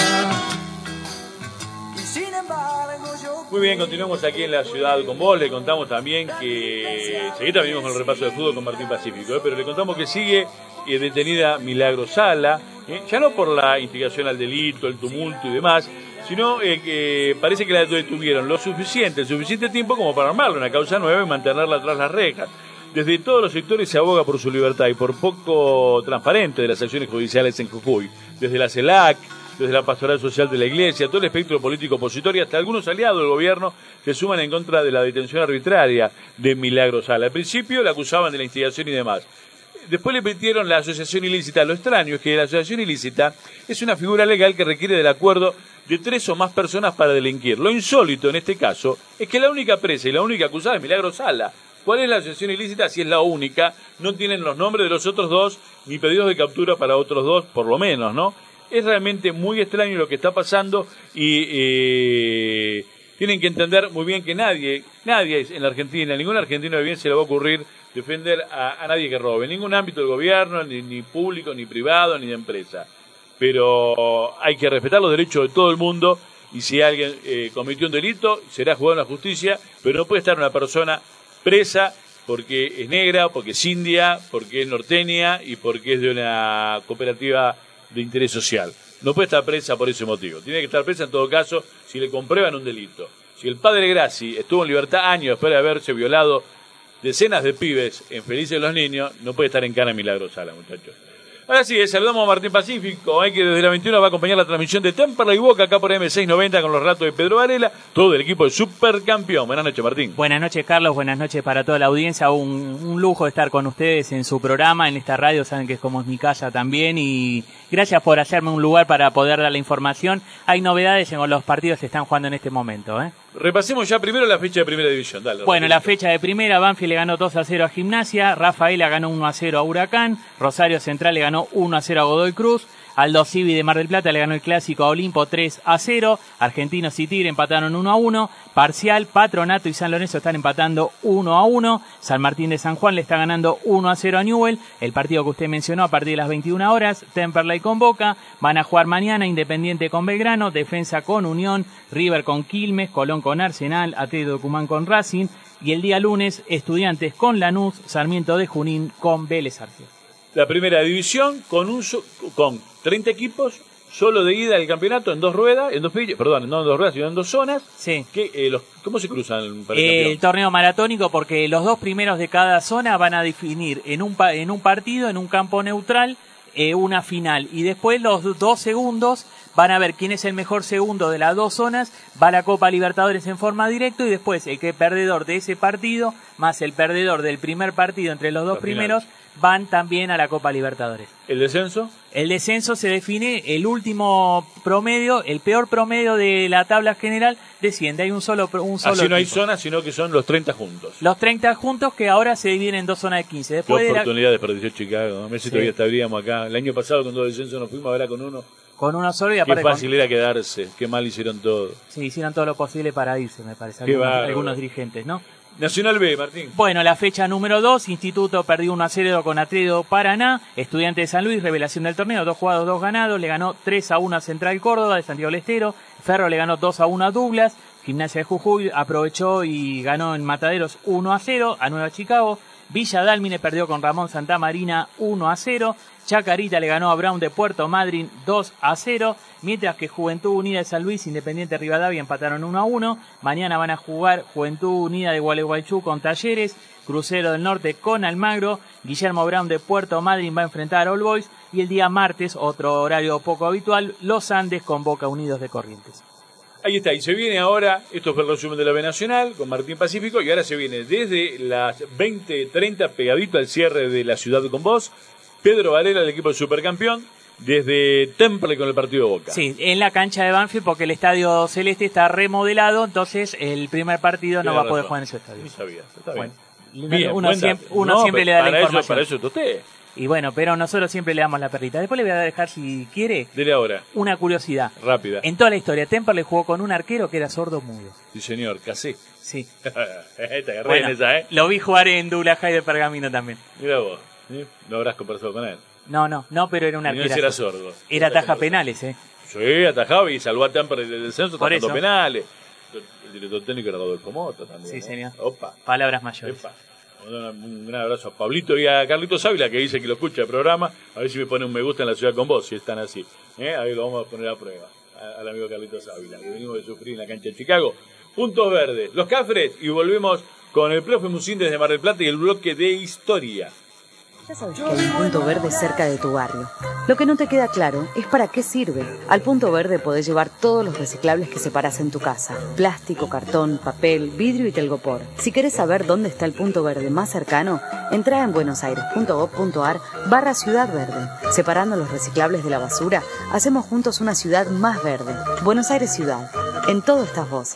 S3: Y sin embargo yo...
S4: Muy bien, continuamos aquí en la ciudad con vos. Le contamos también que... Seguida venimos con el repaso de fútbol con Martín Pacífico, ¿eh? Pero le contamos que sigue eh, detenida Milagro Sala, ¿eh? Ya no por la instigación al delito, el tumulto y demás, sino eh, que parece que la detuvieron lo suficiente, el suficiente tiempo como para armarle una causa nueva y mantenerla tras las rejas. Desde todos los sectores se aboga por su libertad y por poco transparente de las acciones judiciales en Jujuy. Desde la CELAC, desde la Pastoral Social de la Iglesia, todo el espectro político opositor y hasta algunos aliados del gobierno se suman en contra de la detención arbitraria de Milagro Sala. Al principio la acusaban de la instigación y demás. Después le metieron la asociación ilícita. Lo extraño es que la asociación ilícita es una figura legal que requiere del acuerdo de tres o más personas para delinquir. Lo insólito en este caso es que la única presa y la única acusada es Milagro Sala. ¿Cuál es la asociación ilícita? Si es la única, no tienen los nombres de los otros dos, ni pedidos de captura para otros dos, por lo menos, ¿no? Es realmente muy extraño lo que está pasando y eh, tienen que entender muy bien que nadie, nadie en la Argentina, ningún argentino de bien se le va a ocurrir defender a, a nadie que robe, en ningún ámbito del gobierno, ni, ni público, ni privado, ni de empresa. Pero hay que respetar los derechos de todo el mundo y si alguien eh, cometió un delito, será juzgado en la justicia, pero no puede estar una persona presa porque es negra, porque es india, porque es norteña y porque es de una cooperativa de interés social. No puede estar presa por ese motivo. Tiene que estar presa en todo caso si le comprueban un delito. Si el padre Grassi estuvo en libertad años después de haberse violado decenas de pibes en Felices los Niños, no puede estar en cana Milagro Sala, muchachos. Ahora sí, saludamos a Martín Pacífico, eh, que desde la veintiuna va a acompañar la transmisión de Temperley y Boca acá por M seiscientos noventa con los relatos de Pedro Varela, todo el equipo de Supercampeón. Buenas noches, Martín.
S7: Buenas noches, Carlos. Buenas noches para toda la audiencia. Un, un lujo estar con ustedes en su programa, en esta radio. Saben que es como mi casa también y gracias por hacerme un lugar para poder dar la información. Hay novedades en los partidos que están jugando en este momento, ¿eh?
S4: Repasemos ya primero la fecha de Primera División. Dale,
S7: bueno,
S4: rapidito.
S7: La fecha de Primera, Banfield le ganó dos a cero a Gimnasia, Rafaela ganó uno a cero a Huracán, Rosario Central le ganó uno a cero a Godoy Cruz, Aldo Civi de Mar del Plata le ganó el Clásico a Olimpo tres a cero, Argentinos y Tigre empataron uno a uno, Parcial, Patronato y San Lorenzo están empatando uno a uno, San Martín de San Juan le está ganando uno a cero a Newell, el partido que usted mencionó a partir de las veintiuna horas, Temperley con Boca, van a jugar mañana Independiente con Belgrano, Defensa con Unión, River con Quilmes, Colón con Arsenal, Atlético Tucumán con Racing y el día lunes Estudiantes con Lanús, Sarmiento de Junín con Vélez Arfiel.
S4: La Primera División con un so, con treinta equipos, solo de ida al campeonato en dos ruedas, en dos perdón, no en dos ruedas, sino en dos zonas.
S7: Sí.
S4: Que, eh, los, ¿Cómo se cruzan para el
S7: eh,
S4: campeón?
S7: El torneo maratónico, porque los dos primeros de cada zona van a definir en un, en un partido, en un campo neutral, eh, una final. Y después los dos segundos van a ver quién es el mejor segundo de las dos zonas, va a la Copa Libertadores en forma directa y después el que perdedor de ese partido, más el perdedor del primer partido entre los dos la primeros, final. Van también a la Copa Libertadores.
S4: ¿El descenso?
S7: El descenso se define, el último promedio, el peor promedio de la tabla general desciende, hay un solo un solo
S4: Así no hay
S7: equipo.
S4: zonas, sino que son los treinta juntos.
S7: Los treinta juntos que ahora se dividen en dos zonas de quince. Después
S4: Qué
S7: de
S4: oportunidad
S7: la...
S4: desperdició Chicago, ¿no? Messi
S7: Sí.
S4: todavía estaríamos acá. El año pasado con dos descensos nos fuimos a ver con uno.
S7: Con uno solo y
S4: Qué
S7: aparte
S4: fácil
S7: con...
S4: era quedarse, qué mal hicieron todo.
S7: Sí, hicieron todo lo posible para irse, me parece,
S4: Qué
S7: algunos,
S4: bárbaro.
S7: algunos dirigentes, ¿no?
S4: Nacional B, Martín.
S7: Bueno, la fecha número dos, Instituto perdió uno a cero con Atlético Paraná, Estudiantes de San Luis, revelación del torneo, dos jugados, dos ganados, le ganó tres a uno a Central Córdoba de Santiago del Estero, Ferro le ganó dos a uno a Douglas, Gimnasia de Jujuy aprovechó y ganó en Mataderos uno a cero a Nueva Chicago, Villa Dálmine perdió con Ramón Santamarina uno a cero, Chacarita le ganó a Brown de Puerto Madryn dos a cero, mientras que Juventud Unida de San Luis, Independiente Rivadavia empataron uno a uno, mañana van a jugar Juventud Unida de Gualeguaychú con Talleres, Crucero del Norte con Almagro, Guillermo Brown de Puerto Madryn va a enfrentar a All Boys y el día martes, otro horario poco habitual, Los Andes con Boca Unidos de Corrientes.
S4: Ahí está, y se viene ahora, esto fue el resumen de la B Nacional con Martín Pacífico, y ahora se viene desde las veinte treinta, pegadito al cierre de La Ciudad con Vos, Pedro Varela, el equipo del supercampeón, desde Temple con el partido de Boca.
S7: Sí, en la cancha de Banfield, porque el estadio celeste está remodelado, entonces el primer partido no
S4: Tiene
S7: va a poder
S4: razón.
S7: jugar en ese estadio.
S4: Sí, sabía, está
S7: Bueno,
S4: bien.
S7: uno,
S4: Bien,
S7: uno
S4: buen
S7: siempre,
S4: dato.
S7: uno
S4: No,
S7: siempre
S4: pero
S7: le da la
S4: para eso-
S7: información.
S4: para eso está usted.
S7: Y bueno, pero nosotros siempre le damos la perrita. Después le voy a dejar, si quiere,
S4: Dele ahora,
S7: una curiosidad.
S4: rápida.
S7: En toda la historia, Temperley jugó con un arquero que era sordo mudo.
S4: Sí, señor, casé.
S7: Sí.
S4: Te agarré
S7: Bueno,
S4: en esa, ¿eh?
S7: lo vi jugar en Douglas High de Pergamino también.
S4: Mira vos, ¿sí? No habrás conversado con él.
S7: No, no, no, pero era un
S4: Y no
S7: arquero.
S4: era sordo.
S7: Era taja penales, ¿eh?
S4: Sí, atajaba y salvó a Temple del descenso,
S7: Por
S4: atajando
S7: eso.
S4: penales. El director técnico era Rodolfo Mota también.
S7: Sí,
S4: ¿no?
S7: señor.
S4: Opa,
S7: Palabras mayores.
S4: epa. Un gran abrazo a Pablito y a Carlitos Ávila, que dice que lo escucha el programa. A ver si me pone un me gusta en La Ciudad con Vos, si están así. ¿Eh? Ahí lo vamos a poner a prueba. A- al amigo Carlitos Ávila, que venimos de sufrir en la cancha de Chicago. Puntos verdes, los Cafres, y volvemos con el profe Musín desde Mar del Plata y el bloque de historia.
S1: Ya sabes que hay un punto verde cerca de tu barrio. Lo que no te queda claro es para qué sirve. Al punto verde podés llevar todos los reciclables que separás en tu casa. Plástico, cartón, papel, vidrio y telgopor. Si querés saber dónde está el punto verde más cercano, entrá en buenosaires.gov.ar barra Ciudad Verde. Separando los reciclables de la basura, hacemos juntos una ciudad más verde. Buenos Aires Ciudad. En todo estás vos.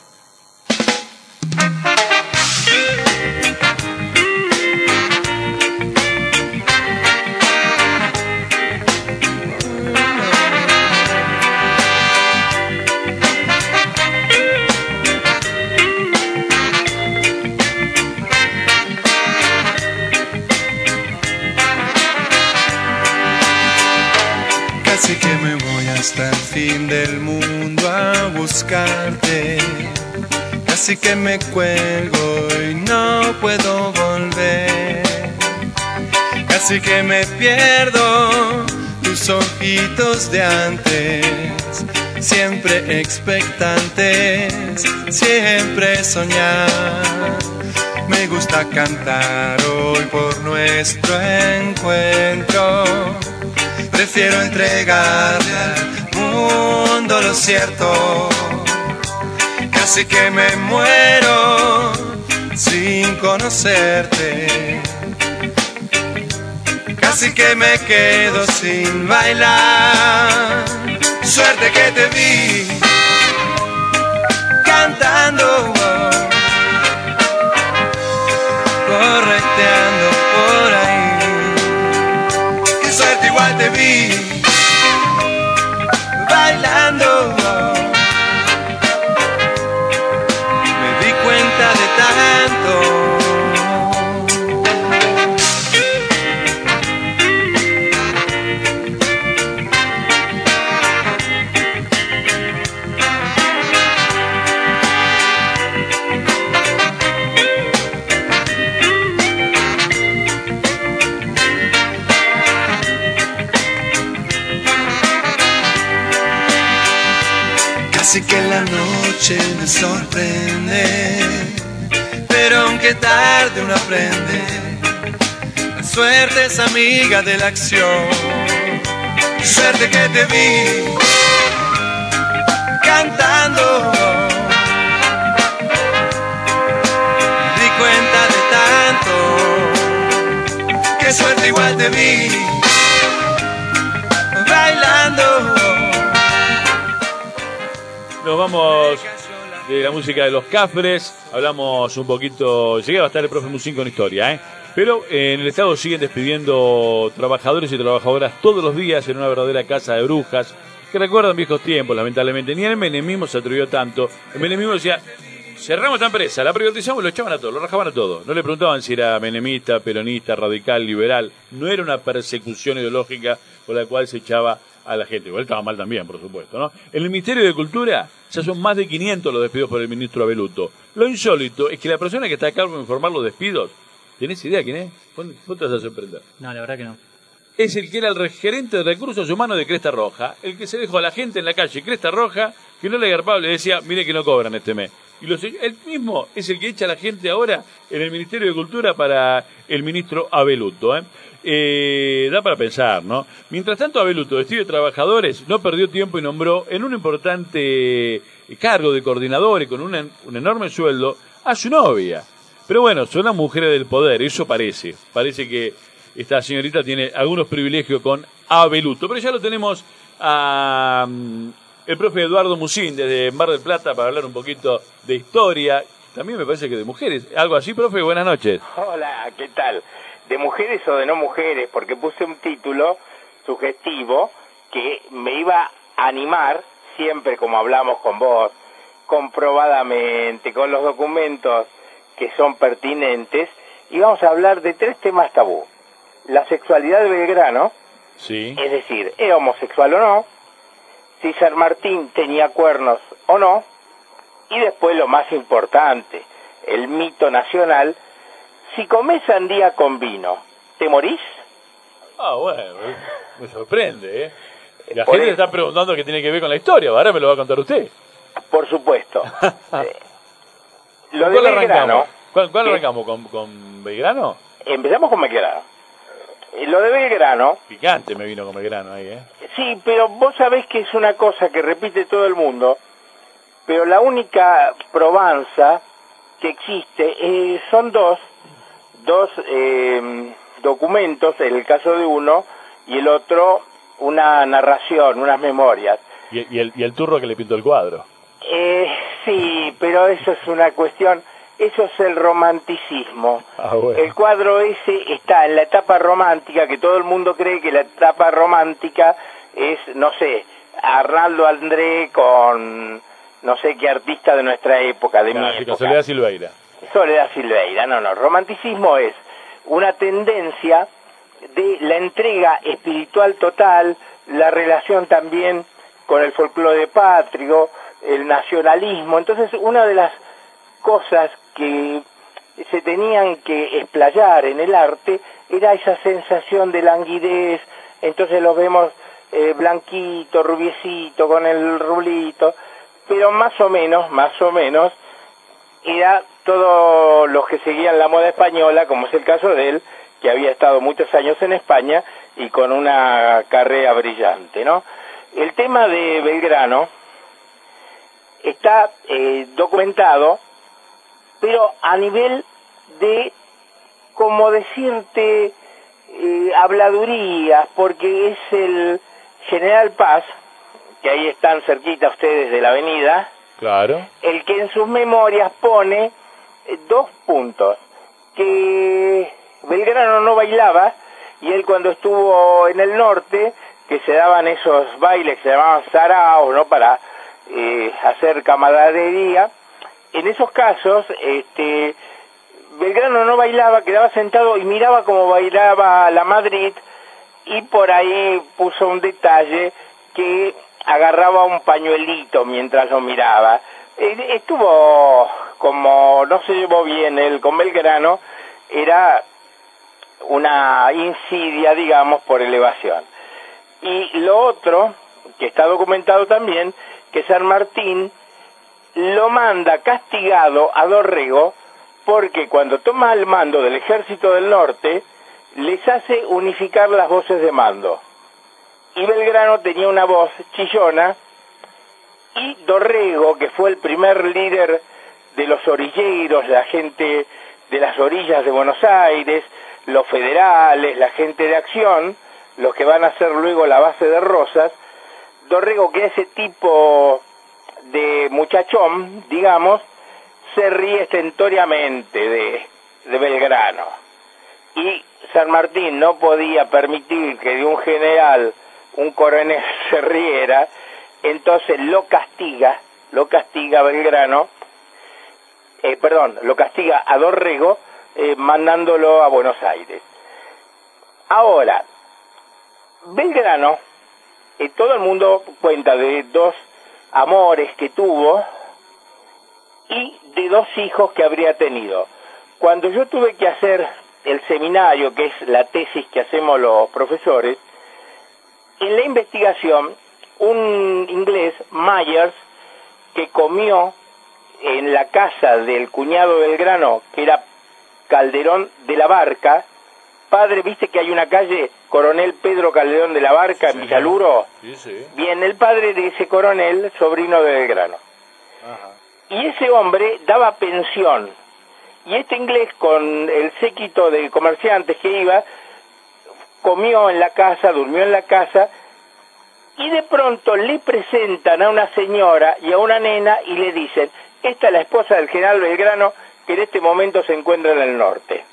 S8: Casi que me voy hasta el fin del mundo a buscarte. Casi que me cuelgo y no puedo volver. Casi que me pierdo tus ojitos de antes. Siempre expectantes, siempre soñar. Me gusta cantar hoy por nuestro encuentro. Prefiero entregarle al mundo lo cierto. Casi que me muero sin conocerte. Casi que me quedo sin bailar. Suerte que te vi cantando, correteando por ahí. Qué suerte, igual te vi bailando. Me di cuenta de tanto. Casi que la noche me sorprende, pero aunque tarde uno aprende, la suerte es amiga de la acción. Suerte que te vi cantando, me di cuenta de tanto. Qué suerte, igual te vi bailando.
S4: Nos vamos de la música de los Cafres, hablamos un poquito, llegué a estar el profe Musín con historia, ¿eh? Pero eh, en el estado siguen despidiendo trabajadores y trabajadoras todos los días en una verdadera casa de brujas, que recuerdan viejos tiempos, lamentablemente. Ni el menemismo se atrevió tanto. El menemismo decía, cerramos esta empresa, la privatizamos y lo echaban a todos, lo rajaban a todos. No le preguntaban si era menemista, peronista, radical, liberal. No era una persecución ideológica por la cual se echaba a la gente. Igual estaba mal también, por supuesto, ¿no? En el Ministerio de Cultura ya son más de quinientos los despidos por el ministro Abeluto. Lo insólito es que la persona que está a cargo de informar los despidos, ¿tenés idea quién es? ¿Vos te vas a sorprender?
S7: No, la verdad que no.
S4: Es el que era el gerente de recursos humanos de Cresta Roja, el que se dejó a la gente en la calle Cresta Roja, que no le agarpaba, le decía, mire que no cobran este mes. Y los, él mismo es el que echa a la gente ahora en el Ministerio de Cultura para el ministro Abeluto, ¿eh? Eh, da para pensar, ¿no? Mientras tanto, Abeluto, despide trabajadores, no perdió tiempo y nombró en un importante cargo de coordinador y con un, en- un enorme sueldo a su novia. Pero bueno, son las mujeres del poder, eso parece. Parece que esta señorita tiene algunos privilegios con Abeluto. Pero ya lo tenemos a mm, el profe Eduardo Musín desde Mar del Plata para hablar un poquito de historia. También me parece que de mujeres. Algo así, profe, buenas noches.
S9: Hola, ¿qué tal? ¿De mujeres o de no mujeres? Porque puse un título sugestivo que me iba a animar, siempre como hablamos con vos, comprobadamente, con los documentos que son pertinentes, y vamos a hablar de tres temas tabú. La sexualidad de Belgrano,
S4: Sí.
S9: es decir, ¿era homosexual o no? Si San Martín tenía cuernos o no, y después lo más importante, el mito nacional, si comés sandía con vino, ¿te morís?
S4: Ah, bueno, me sorprende, ¿eh? La
S9: Por
S4: gente
S9: eso-
S4: está preguntando qué tiene que ver con la historia, ahora me lo va a contar usted.
S9: Por supuesto. Eh, lo de
S4: ¿Cuál
S9: Belgrano,
S4: arrancamos? ¿Cuál, cuál
S9: que-
S4: arrancamos? ¿Con, con Belgrano?
S9: empezamos con Belgrano. Eh, Lo de Belgrano,
S4: Picante me vino con Belgrano ahí, ¿eh?
S9: sí, pero vos sabés que es una cosa que repite todo el mundo, pero la única probanza que existe eh, son dos, dos eh, documentos, en el caso de uno, y el otro una narración, unas memorias.
S4: Y, y el, y el turro que le pintó el cuadro.
S9: Eh, sí, pero eso es una cuestión, eso es el romanticismo.
S4: Ah, bueno.
S9: El cuadro ese está en la etapa romántica, que todo el mundo cree que la etapa romántica es, no sé, Arnaldo André con no sé qué artista de nuestra época, de mi
S4: Ah, sí, con
S9: época.
S4: Soledad Silveira.
S9: Soledad Silveira, no, no, romanticismo es una tendencia de la entrega espiritual total, la relación también con el folclore patrio, el nacionalismo. Entonces, una de las cosas que se tenían que explayar en el arte era esa sensación de languidez. Entonces los vemos eh, blanquito, rubiecito, con el rulito, pero más o menos, más o menos, era todos los que seguían la moda española, como es el caso de él, que había estado muchos años en España y con una carrera brillante, ¿no? El tema de Belgrano está eh, documentado, pero a nivel de, como decirte, eh, habladurías, porque es el General Paz, que ahí están cerquita ustedes de la avenida,
S4: Claro.
S9: el que en sus memorias pone eh, dos puntos, que Belgrano no bailaba, y él cuando estuvo en el norte, que se daban esos bailes que se llamaban saraos, ¿no?, para eh, hacer camaradería, en esos casos, este, Belgrano no bailaba, quedaba sentado y miraba como bailaba la Madrid, y por ahí puso un detalle que agarraba un pañuelito mientras lo miraba. Eh, estuvo, como no se llevó bien él con Belgrano, era una insidia, digamos, por elevación. Y lo otro, que está documentado también, que San Martín lo manda castigado a Dorrego, porque cuando toma el mando del ejército del norte, les hace unificar las voces de mando. Y Belgrano tenía una voz chillona, y Dorrego, que fue el primer líder de los orilleros, la gente de las orillas de Buenos Aires, los federales, la gente de acción, los que van a ser luego la base de Rosas, Dorrego, que ese tipo de muchachón, digamos, se ríe estentóreamente de, de Belgrano. Y San Martín no podía permitir que de un general un coronel se riera, entonces lo castiga, lo castiga a Belgrano, eh, perdón, lo castiga a Dorrego, eh, mandándolo a Buenos Aires. Ahora, Belgrano, eh, todo el mundo cuenta de dos amores que tuvo y de dos hijos que habría tenido. Cuando yo tuve que hacer el seminario, que es la tesis que hacemos los profesores, en la investigación, un inglés, Myers, que comió en la casa del cuñado de Belgrano, que era Calderón de la Barca, padre, viste que hay una calle, Coronel Pedro Calderón de la Barca, en Villaluro.
S4: Sí, sí.
S9: Bien, el padre de ese coronel, sobrino de Belgrano.
S4: Ajá.
S9: Y ese hombre daba pensión. Y este inglés, con el séquito de comerciantes que iba, comió en la casa, durmió en la casa, y de pronto le presentan a una señora y a una nena y le dicen, esta es la esposa del general Belgrano, que en este momento se encuentra en el norte.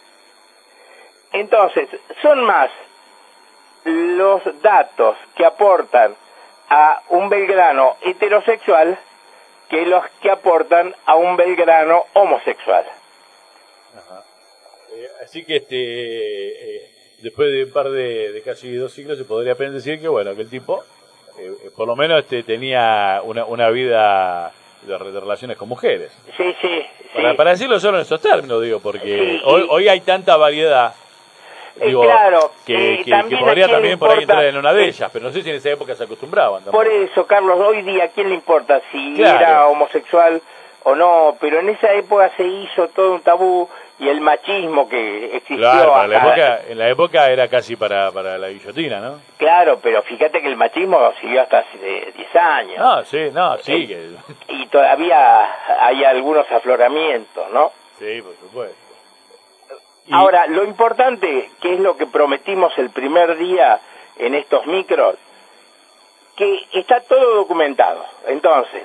S9: Entonces, son más los datos que aportan a un Belgrano heterosexual que los que aportan a un Belgrano homosexual.
S4: Ajá. Eh, así que este eh, después de un par de, de casi dos siglos se podría decir que bueno, que el tipo eh, por lo menos este tenía una, una vida de, de relaciones con mujeres.
S9: Sí, sí,
S4: para,
S9: sí.
S4: para decirlo solo en estos términos, digo, porque
S9: Sí,
S4: hoy,
S9: y...
S4: hoy hay tanta variedad. Digo,
S9: eh, claro,
S4: que,
S9: eh,
S4: que,
S9: también
S4: que podría también
S9: importa,
S4: por ahí entrar en una de ellas, pero no sé si en esa época se acostumbraban tampoco.
S9: Por eso, Carlos, hoy día, ¿a quién le importa si
S4: Claro.
S9: era homosexual o no? Pero en esa época se hizo todo un tabú y el machismo que existió
S4: Claro, para la
S9: acá-
S4: época, en la época era casi para, para la guillotina, ¿no?
S9: Claro, pero fíjate que el machismo siguió hasta hace diez años.
S4: No, sí, no, sí.
S9: Eh,
S4: Que...
S9: Y todavía hay algunos afloramientos, ¿no?
S4: Sí, por supuesto. Y-
S9: Ahora, lo importante, que es lo que prometimos el primer día en estos micros, que está todo documentado. Entonces,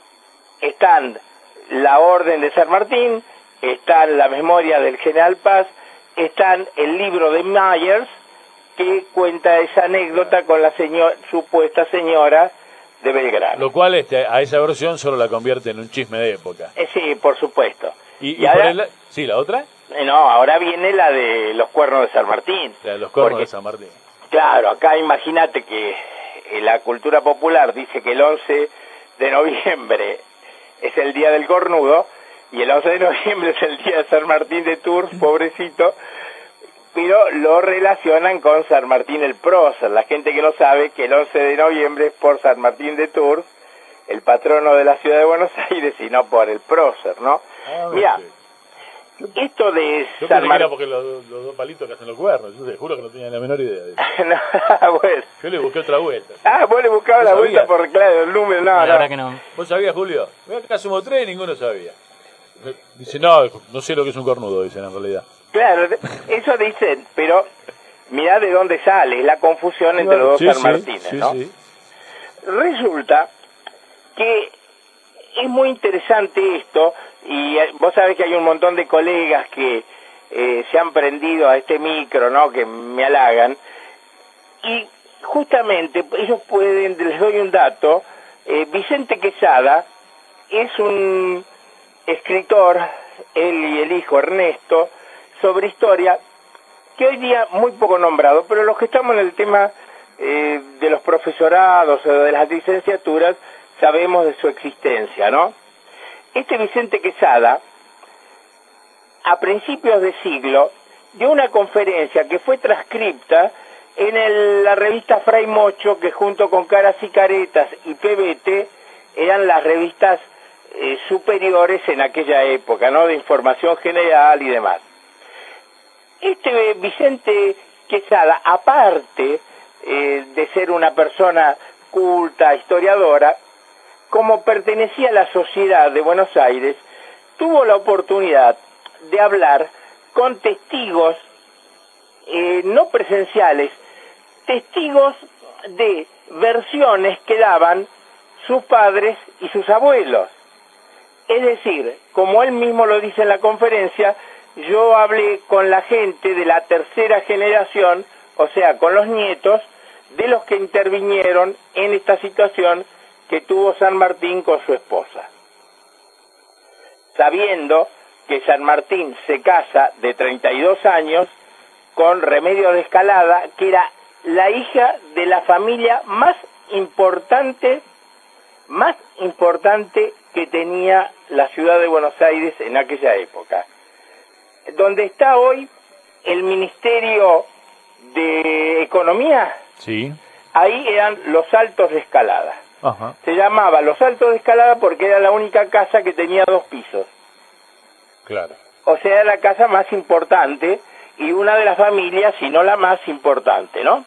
S9: están la orden de San Martín, están la memoria del General Paz, están el libro de Myers, que cuenta esa anécdota con la señor, supuesta señora de Belgrano.
S4: Lo cual este, a esa versión solo la convierte en un chisme de época.
S9: Eh, sí, por supuesto.
S4: Y,
S9: Y
S4: y
S9: ahora-
S4: por el... Sí, la otra,
S9: Eh, No, ahora viene la de los cuernos de San Martín.
S4: la de los cornos
S9: Porque,
S4: de San Martín.
S9: claro, acá imagínate que eh, la cultura popular dice que el once de noviembre es el día del cornudo y el once de noviembre es el día de San Martín de Tours, pobrecito, pero lo relacionan con San Martín el prócer. La gente que no sabe que el once de noviembre es por San Martín de Tours, el patrono de la ciudad de Buenos Aires, y no por el prócer, ¿no?
S4: Ah,
S9: Mira,
S4: sí.
S9: esto de
S4: Yo
S9: San
S4: pensé que era
S9: Martín...
S4: porque los, los dos palitos que hacen los cuernos. Yo te juro que no tenía la menor idea de eso.
S9: No, bueno.
S4: Yo le busqué otra vuelta.
S9: Ah, vos le buscabas
S4: ¿No
S9: la vuelta
S4: sabías?
S9: por, claro, el número, no,
S7: la
S9: no.
S7: verdad que no.
S4: ¿Vos sabías, Julio? Acá somos tres y ninguno sabía. Dice, no, no sé lo que es un cornudo, dicen en realidad.
S9: Claro, eso dicen, pero mirá de dónde sale, es la confusión entre los dos
S4: Sí,
S9: San
S4: sí,
S9: Martínez,
S4: sí,
S9: ¿no?
S4: sí.
S9: Resulta que es muy interesante esto, y eh, vos sabés que hay un montón de colegas que eh, se han prendido a este micro, ¿no?, que me halagan, y justamente ellos pueden, les doy un dato, eh, Vicente Quesada es un escritor, él y el hijo Ernesto, sobre historia, que hoy día muy poco nombrado, pero los que estamos en el tema eh, de los profesorados o de las licenciaturas, sabemos de su existencia, ¿no? Este Vicente Quesada, a principios de siglo, dio una conferencia que fue transcripta en el- la revista Fray Mocho, que junto con Caras y Caretas y P B T eran las revistas eh, superiores en aquella época, ¿no?, de información general y demás. Este Vicente Quesada, aparte eh, de ser una persona culta, historiadora, como pertenecía a la sociedad de Buenos Aires, tuvo la oportunidad de hablar con testigos eh, no presenciales, testigos de versiones que daban sus padres y sus abuelos. Es decir, como él mismo lo dice en la conferencia, yo hablé con la gente de la tercera generación, o sea, con los nietos de los que intervinieron en esta situación que tuvo San Martín con su esposa. Sabiendo que San Martín se casa de treinta y dos años con Remedio de Escalada, que era la hija de la familia más importante, más importante que tenía la ciudad de Buenos Aires en aquella época. Donde está hoy el Ministerio de Economía,
S4: Sí.
S9: ahí eran los Altos de Escalada.
S4: Ajá.
S9: Se llamaba Los Altos de Escalada porque era la única casa que tenía dos pisos.
S4: Claro.
S9: O sea, era la casa más importante y una de las familias, si no la más importante, ¿no?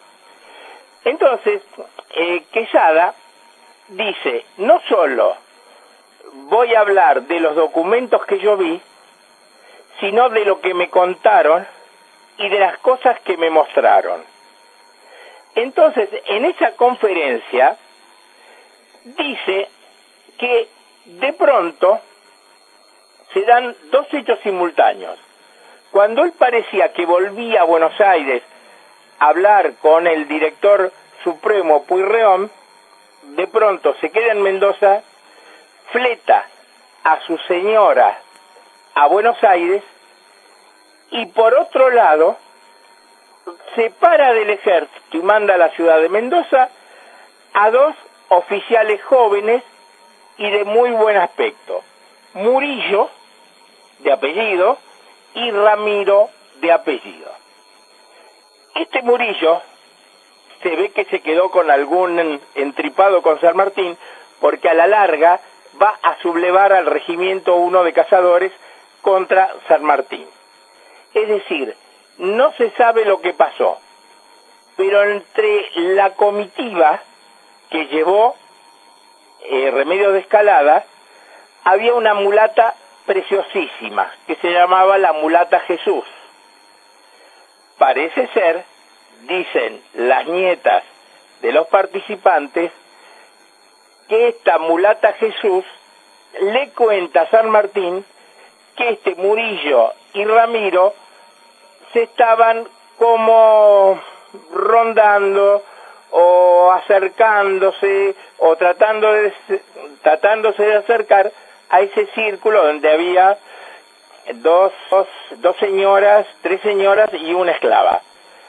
S9: Entonces, eh, Quesada dice, no solo voy a hablar de los documentos que yo vi, sino de lo que me contaron y de las cosas que me mostraron. Entonces, en esa conferencia, dice que de pronto se dan dos hechos simultáneos. Cuando él parecía que volvía a Buenos Aires a hablar con el director supremo Pueyrredón, de pronto se queda en Mendoza, fleta a su señora a Buenos Aires y por otro lado se para del ejército y manda a la ciudad de Mendoza a dos oficiales jóvenes y de muy buen aspecto, Murillo, de apellido, y Ramiro, de apellido. Este Murillo se ve que se quedó con algún entripado con San Martín, porque a la larga va a sublevar al Regimiento uno de Cazadores contra San Martín. Es decir, no se sabe lo que pasó, pero entre la comitiva que llevó eh, Remedios de Escalada, había una mulata preciosísima, que se llamaba la mulata Jesús. Parece ser, dicen las nietas de los participantes, que esta mulata Jesús le cuenta a San Martín que este Murillo y Ramiro se estaban como rondando o acercándose o tratando de, tratándose de acercar a ese círculo donde había dos, dos, dos señoras, tres señoras y una esclava.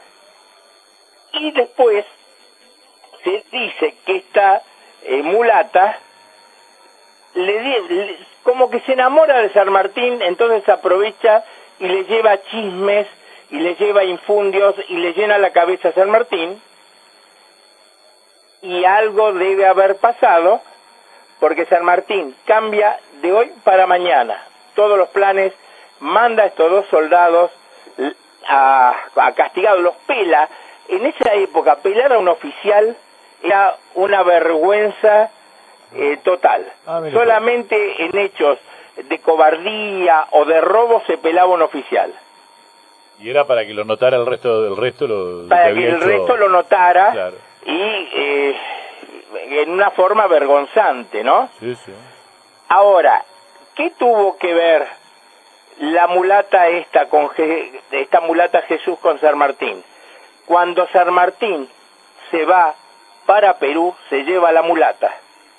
S9: Y después se dice que esta eh, mulata le, le, como que se enamora de San Martín, entonces aprovecha y le lleva chismes y le lleva infundios y le llena la cabeza a San Martín, y algo debe haber pasado porque San Martín cambia de hoy para mañana todos los planes, manda a estos dos soldados a, a castigar, los pela. En esa época pelar a un oficial era una vergüenza eh, total. Ah, solamente en hechos de cobardía o de robo se pelaba un oficial.
S4: Y era para que lo notara el resto del resto lo,
S9: para
S4: lo que,
S9: que el
S4: hecho...
S9: resto lo notara,
S4: claro.
S9: Y eh, en una forma vergonzante, ¿no?
S4: Sí, sí.
S9: Ahora, ¿qué tuvo que ver la mulata esta con Je- esta mulata Jesús con San Martín? Cuando San Martín se va para Perú, se lleva a la mulata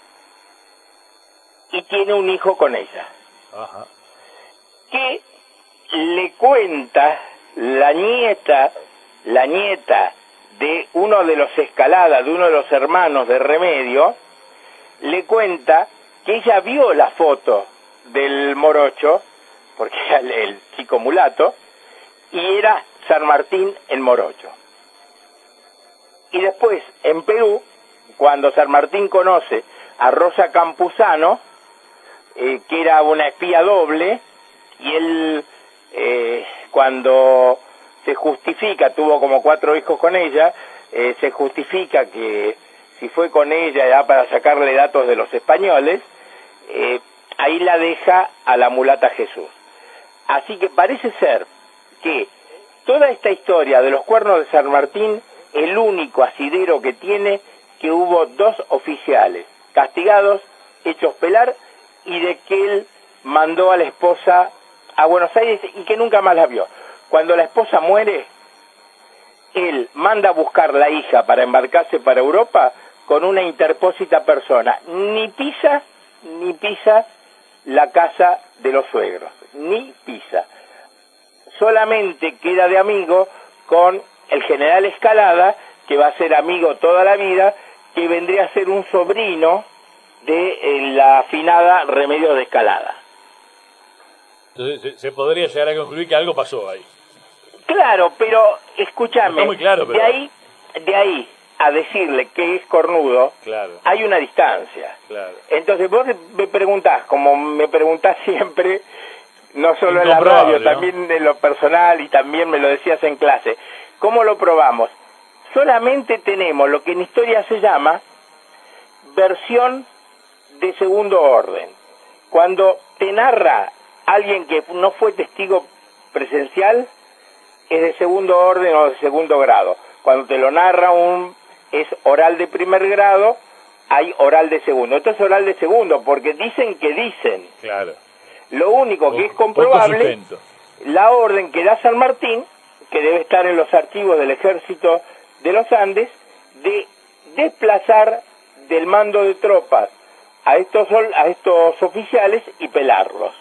S9: y tiene un hijo con ella.
S4: Ajá.
S9: Que le cuenta la nieta, la nieta de uno de los Escalada, de uno de los hermanos de Remedio, le cuenta que ella vio la foto del morocho, porque era el, el chico mulato, y era San Martín el morocho. Y después, en Perú, cuando San Martín conoce a Rosa Campuzano, eh, que era una espía doble, y él, eh, cuando se justifica, tuvo como cuatro hijos con ella, eh, se justifica que si fue con ella ya para sacarle datos de los españoles, eh, ahí la deja a la mulata Jesús. Así que parece ser que toda esta historia de los cuernos de San Martín, el único asidero que tiene, que hubo dos oficiales castigados, hechos pelar, y de que él mandó a la esposa a Buenos Aires y que nunca más la vio. Cuando la esposa muere, él manda a buscar la hija para embarcarse para Europa con una interpósita persona. Ni pisa, ni pisa la casa de los suegros, ni pisa. Solamente queda de amigo con el general Escalada, que va a ser amigo toda la vida, que vendría a ser un sobrino de eh, la afinada Remedios de Escalada.
S4: Entonces se, se podría llegar a concluir que algo pasó ahí.
S9: Claro, pero escúchame,
S4: no muy claro, pero...
S9: de ahí, de ahí a decirle que es cornudo,
S4: claro.
S9: Hay una distancia.
S4: Claro.
S9: Entonces vos me preguntás, como me preguntás siempre, no solo en la radio, ¿no? También en lo personal y también me lo decías en clase, ¿cómo lo probamos? Solamente tenemos lo que en historia se llama versión de segundo orden. Cuando te narra alguien que no fue testigo presencial, es de segundo orden o de segundo grado. Cuando te lo narra un es oral de primer grado, hay oral de segundo. Esto es oral de segundo, porque dicen que dicen.
S4: Claro.
S9: Lo único que es comprobable, la orden que da San Martín, que debe estar en los archivos del Ejército de los Andes, de desplazar del mando de tropas a estos, a estos oficiales y pelarlos.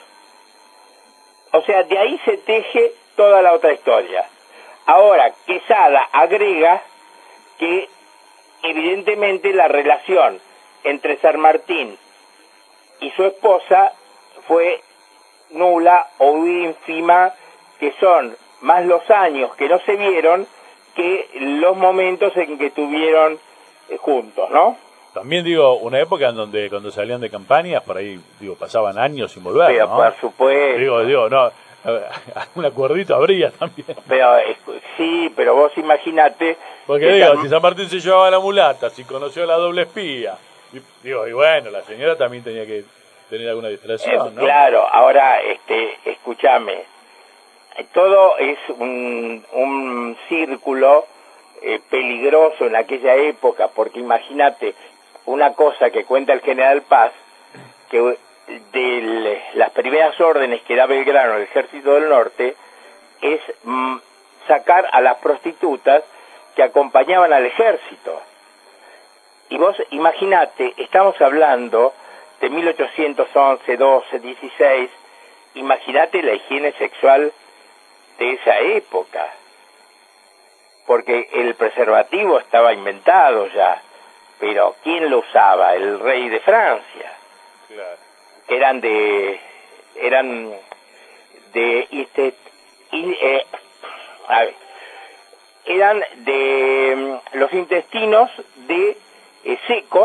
S9: O sea, de ahí se teje toda la otra historia. Ahora, Quesada agrega que evidentemente la relación entre San Martín y su esposa fue nula o ínfima, que son más los años que no se vieron que los momentos en que estuvieron eh, juntos, ¿no?
S4: También digo, una época en donde cuando salían de campañas, por ahí, digo, pasaban años sin volver,
S9: pero,
S4: ¿no?
S9: por supuesto.
S4: Digo, digo, no, un acuerdito habría también.
S9: Pero, sí, pero vos imaginate...
S4: Porque digo, San... si San Martín se llevaba a la mulata, si conoció a la doble espía, y, digo, y bueno, la señora también tenía que tener alguna distracción,
S9: eh,
S4: ¿no?
S9: Claro, ahora, este, escúchame, todo es un, un círculo eh, peligroso en aquella época, porque imagínate, una cosa que cuenta el general Paz, que de las primeras órdenes que da Belgrano al Ejército del Norte, es mm, sacar a las prostitutas que acompañaban al ejército. Y vos imaginate, estamos hablando de mil ochocientos once, doce, dieciséis, imaginate la higiene sexual de esa época, porque el preservativo estaba inventado ya, pero ¿quién lo usaba? El rey de Francia.
S4: Claro.
S9: Eran de, eran de, este, eh, a ver, eran de um, los intestinos de eh, secos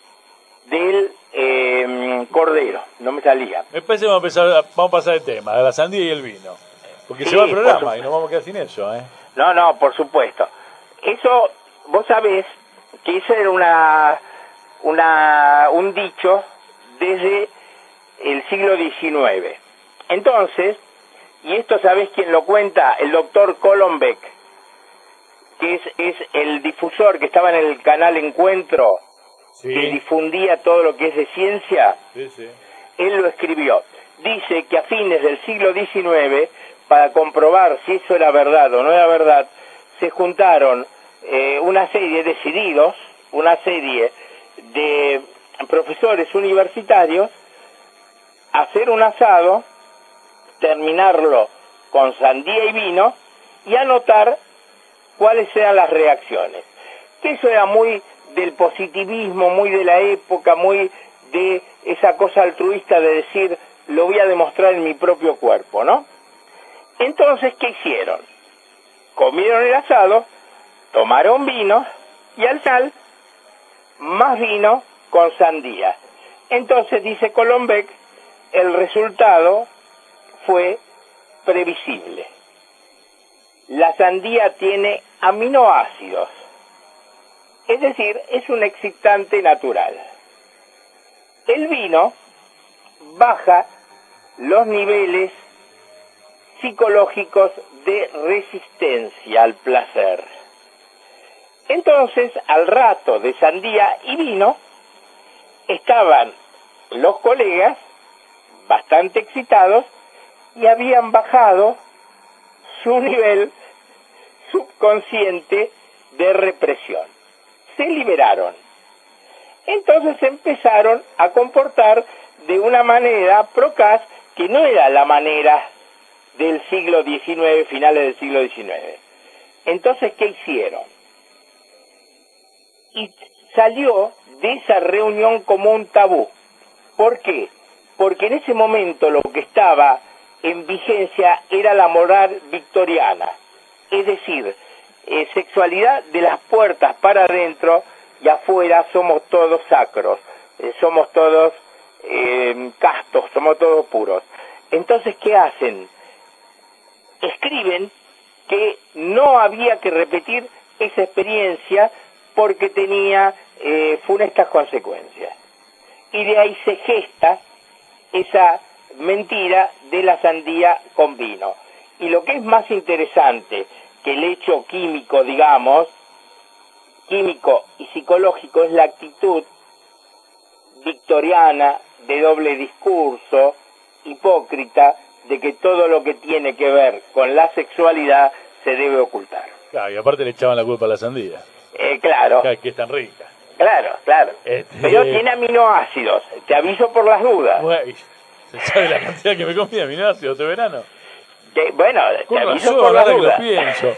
S9: del eh, cordero, no me salía.
S4: Me parece que vamos a, empezar, vamos a pasar el tema, de la sandía y el vino, porque
S9: sí,
S4: se va el programa y nos vamos a quedar sin eso, ¿eh?
S9: No, no, por supuesto. Eso, vos sabés que eso era una, una, un dicho desde el siglo diecinueve. Entonces, y esto sabés quién lo cuenta, el doctor Colombek, que es, es el difusor que estaba en el canal Encuentro, sí, que difundía todo lo que es de ciencia.
S4: Sí, sí.
S9: Él lo escribió. Dice que a fines del siglo diecinueve, para comprobar si eso era verdad o no era verdad, se juntaron eh, una serie de decididos, una serie de profesores universitarios, a hacer un asado, terminarlo con sandía y vino y anotar cuáles eran las reacciones. Que eso era muy del positivismo, muy de la época, muy de esa cosa altruista de decir, lo voy a demostrar en mi propio cuerpo, ¿no? Entonces, ¿qué hicieron? Comieron el asado, tomaron vino y al final, más vino con sandía. Entonces, dice Colombek, el resultado fue previsible. La sandía tiene aminoácidos, es decir, es un excitante natural. El vino baja los niveles psicológicos de resistencia al placer. Entonces, al rato de sandía y vino, estaban los colegas bastante excitados y habían bajado su nivel subconsciente de represión. Se liberaron. Entonces empezaron a comportar de una manera procaz que no era la manera del siglo diecinueve, finales del siglo diecinueve. Entonces, ¿qué hicieron? Y salió de esa reunión como un tabú. ¿Por qué? Porque en ese momento lo que estaba en vigencia era la moral victoriana, es decir, eh, sexualidad de las puertas para adentro y afuera somos todos sacros, eh, somos todos eh, castos, somos todos puros. Entonces, ¿qué hacen? Escriben que no había que repetir esa experiencia porque tenía eh, funestas consecuencias. Y de ahí se gesta esa mentira de la sandía con vino. Y lo que es más interesante que el hecho químico, digamos, químico y psicológico, es la actitud victoriana, de doble discurso, hipócrita, de que todo lo que tiene que ver con la sexualidad se debe ocultar.
S4: Claro, y aparte le echaban la culpa a la sandía.
S9: Eh, claro.
S4: Claro, que es tan rica.
S9: Claro, claro.
S4: Este...
S9: Pero tiene aminoácidos, te aviso por las dudas.
S4: Güey, ¿se sabe la cantidad que me comí de aminoácidos este verano?
S9: Que, bueno,
S4: Con
S9: te aviso
S4: razón,
S9: por las
S4: ahora que
S9: dudas.
S4: lo pienso.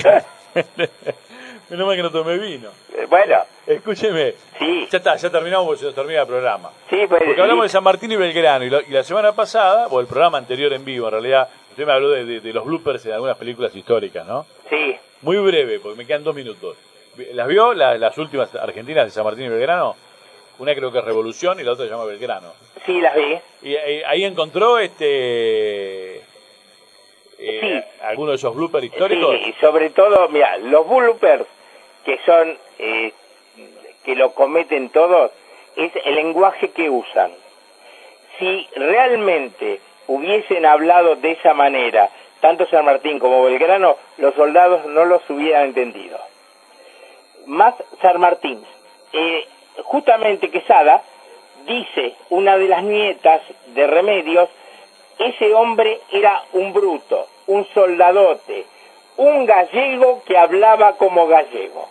S4: Menos mal que no tomé vino.
S9: Eh, Bueno,
S4: Escúcheme.
S9: sí,
S4: Ya está, ya terminamos porque se nos termina el programa.
S9: sí, pues...
S4: Porque hablamos de
S9: sí.
S4: San Martín y Belgrano. Y, lo- y la semana pasada, o el programa anterior en vivo, en realidad, usted me habló de, de- de los bloopers en algunas películas históricas, ¿no?
S9: Sí,
S4: Muy breve, porque me quedan dos minutos. ¿Las vio la- las últimas argentinas de San Martín y Belgrano? Una creo que es Revolución y la otra se llama Belgrano.
S9: sí, las vi.
S4: Y, y ahí encontró este eh,
S9: Sí.
S4: alguno de esos bloopers históricos.
S9: Sí, sobre todo, mira, los bloopers que son, eh, que lo cometen todos, es el lenguaje que usan. Si realmente hubiesen hablado de esa manera, tanto San Martín como Belgrano, los soldados no los hubieran entendido. Más San Martín. Eh, justamente Quesada dice, una de las nietas de Remedios, ese hombre era un bruto, un soldadote, un gallego que hablaba como gallego.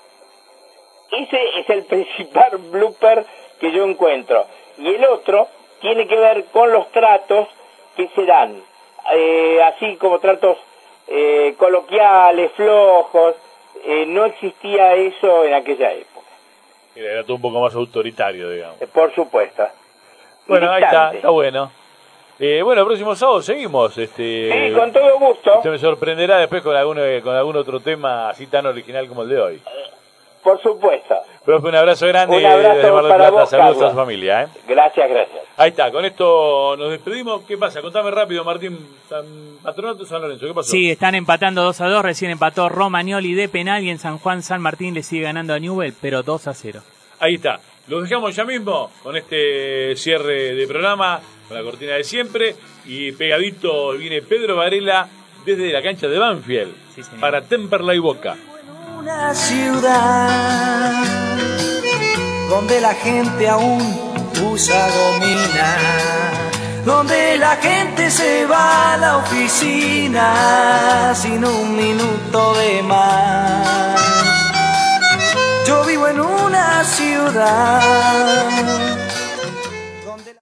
S9: Ese es el principal blooper que yo encuentro. Y el otro tiene que ver con los tratos que se dan, eh, así como tratos eh, coloquiales, flojos. Eh, no existía eso en aquella época,
S4: Era era todo un poco más autoritario, digamos.
S9: eh, por supuesto.
S4: Bueno, ahí está,
S9: Distante.
S4: está bueno. Eh, bueno, el próximo sábado seguimos. Este,
S9: Sí, con todo gusto.
S4: Usted me sorprenderá después con algún, con algún otro tema así tan original como el de hoy.
S9: Por supuesto.
S4: Profe, un abrazo grande
S9: Un abrazo
S4: desde Mar del
S9: para
S4: Plata.
S9: vos,
S4: Saludos
S9: Carlos.
S4: a su familia. ¿eh?
S9: Gracias, gracias.
S4: Ahí está, con esto nos despedimos. ¿Qué pasa? Contame rápido, Martín. San Patronato San Lorenzo, ¿qué pasó?
S7: Sí, están empatando dos a dos, recién empató Romagnoli de penal y en San Juan San Martín le sigue ganando a Newell, pero dos a cero.
S4: Ahí está. Los dejamos ya mismo con este cierre de programa, con la cortina de siempre. Y pegadito viene Pedro Varela desde la cancha de Banfield
S7: Sí, señor.
S4: para Temperley Boca.
S3: Una ciudad donde la gente aún usa gomina, donde la gente se va a la oficina sin un minuto de más. Yo vivo en una ciudad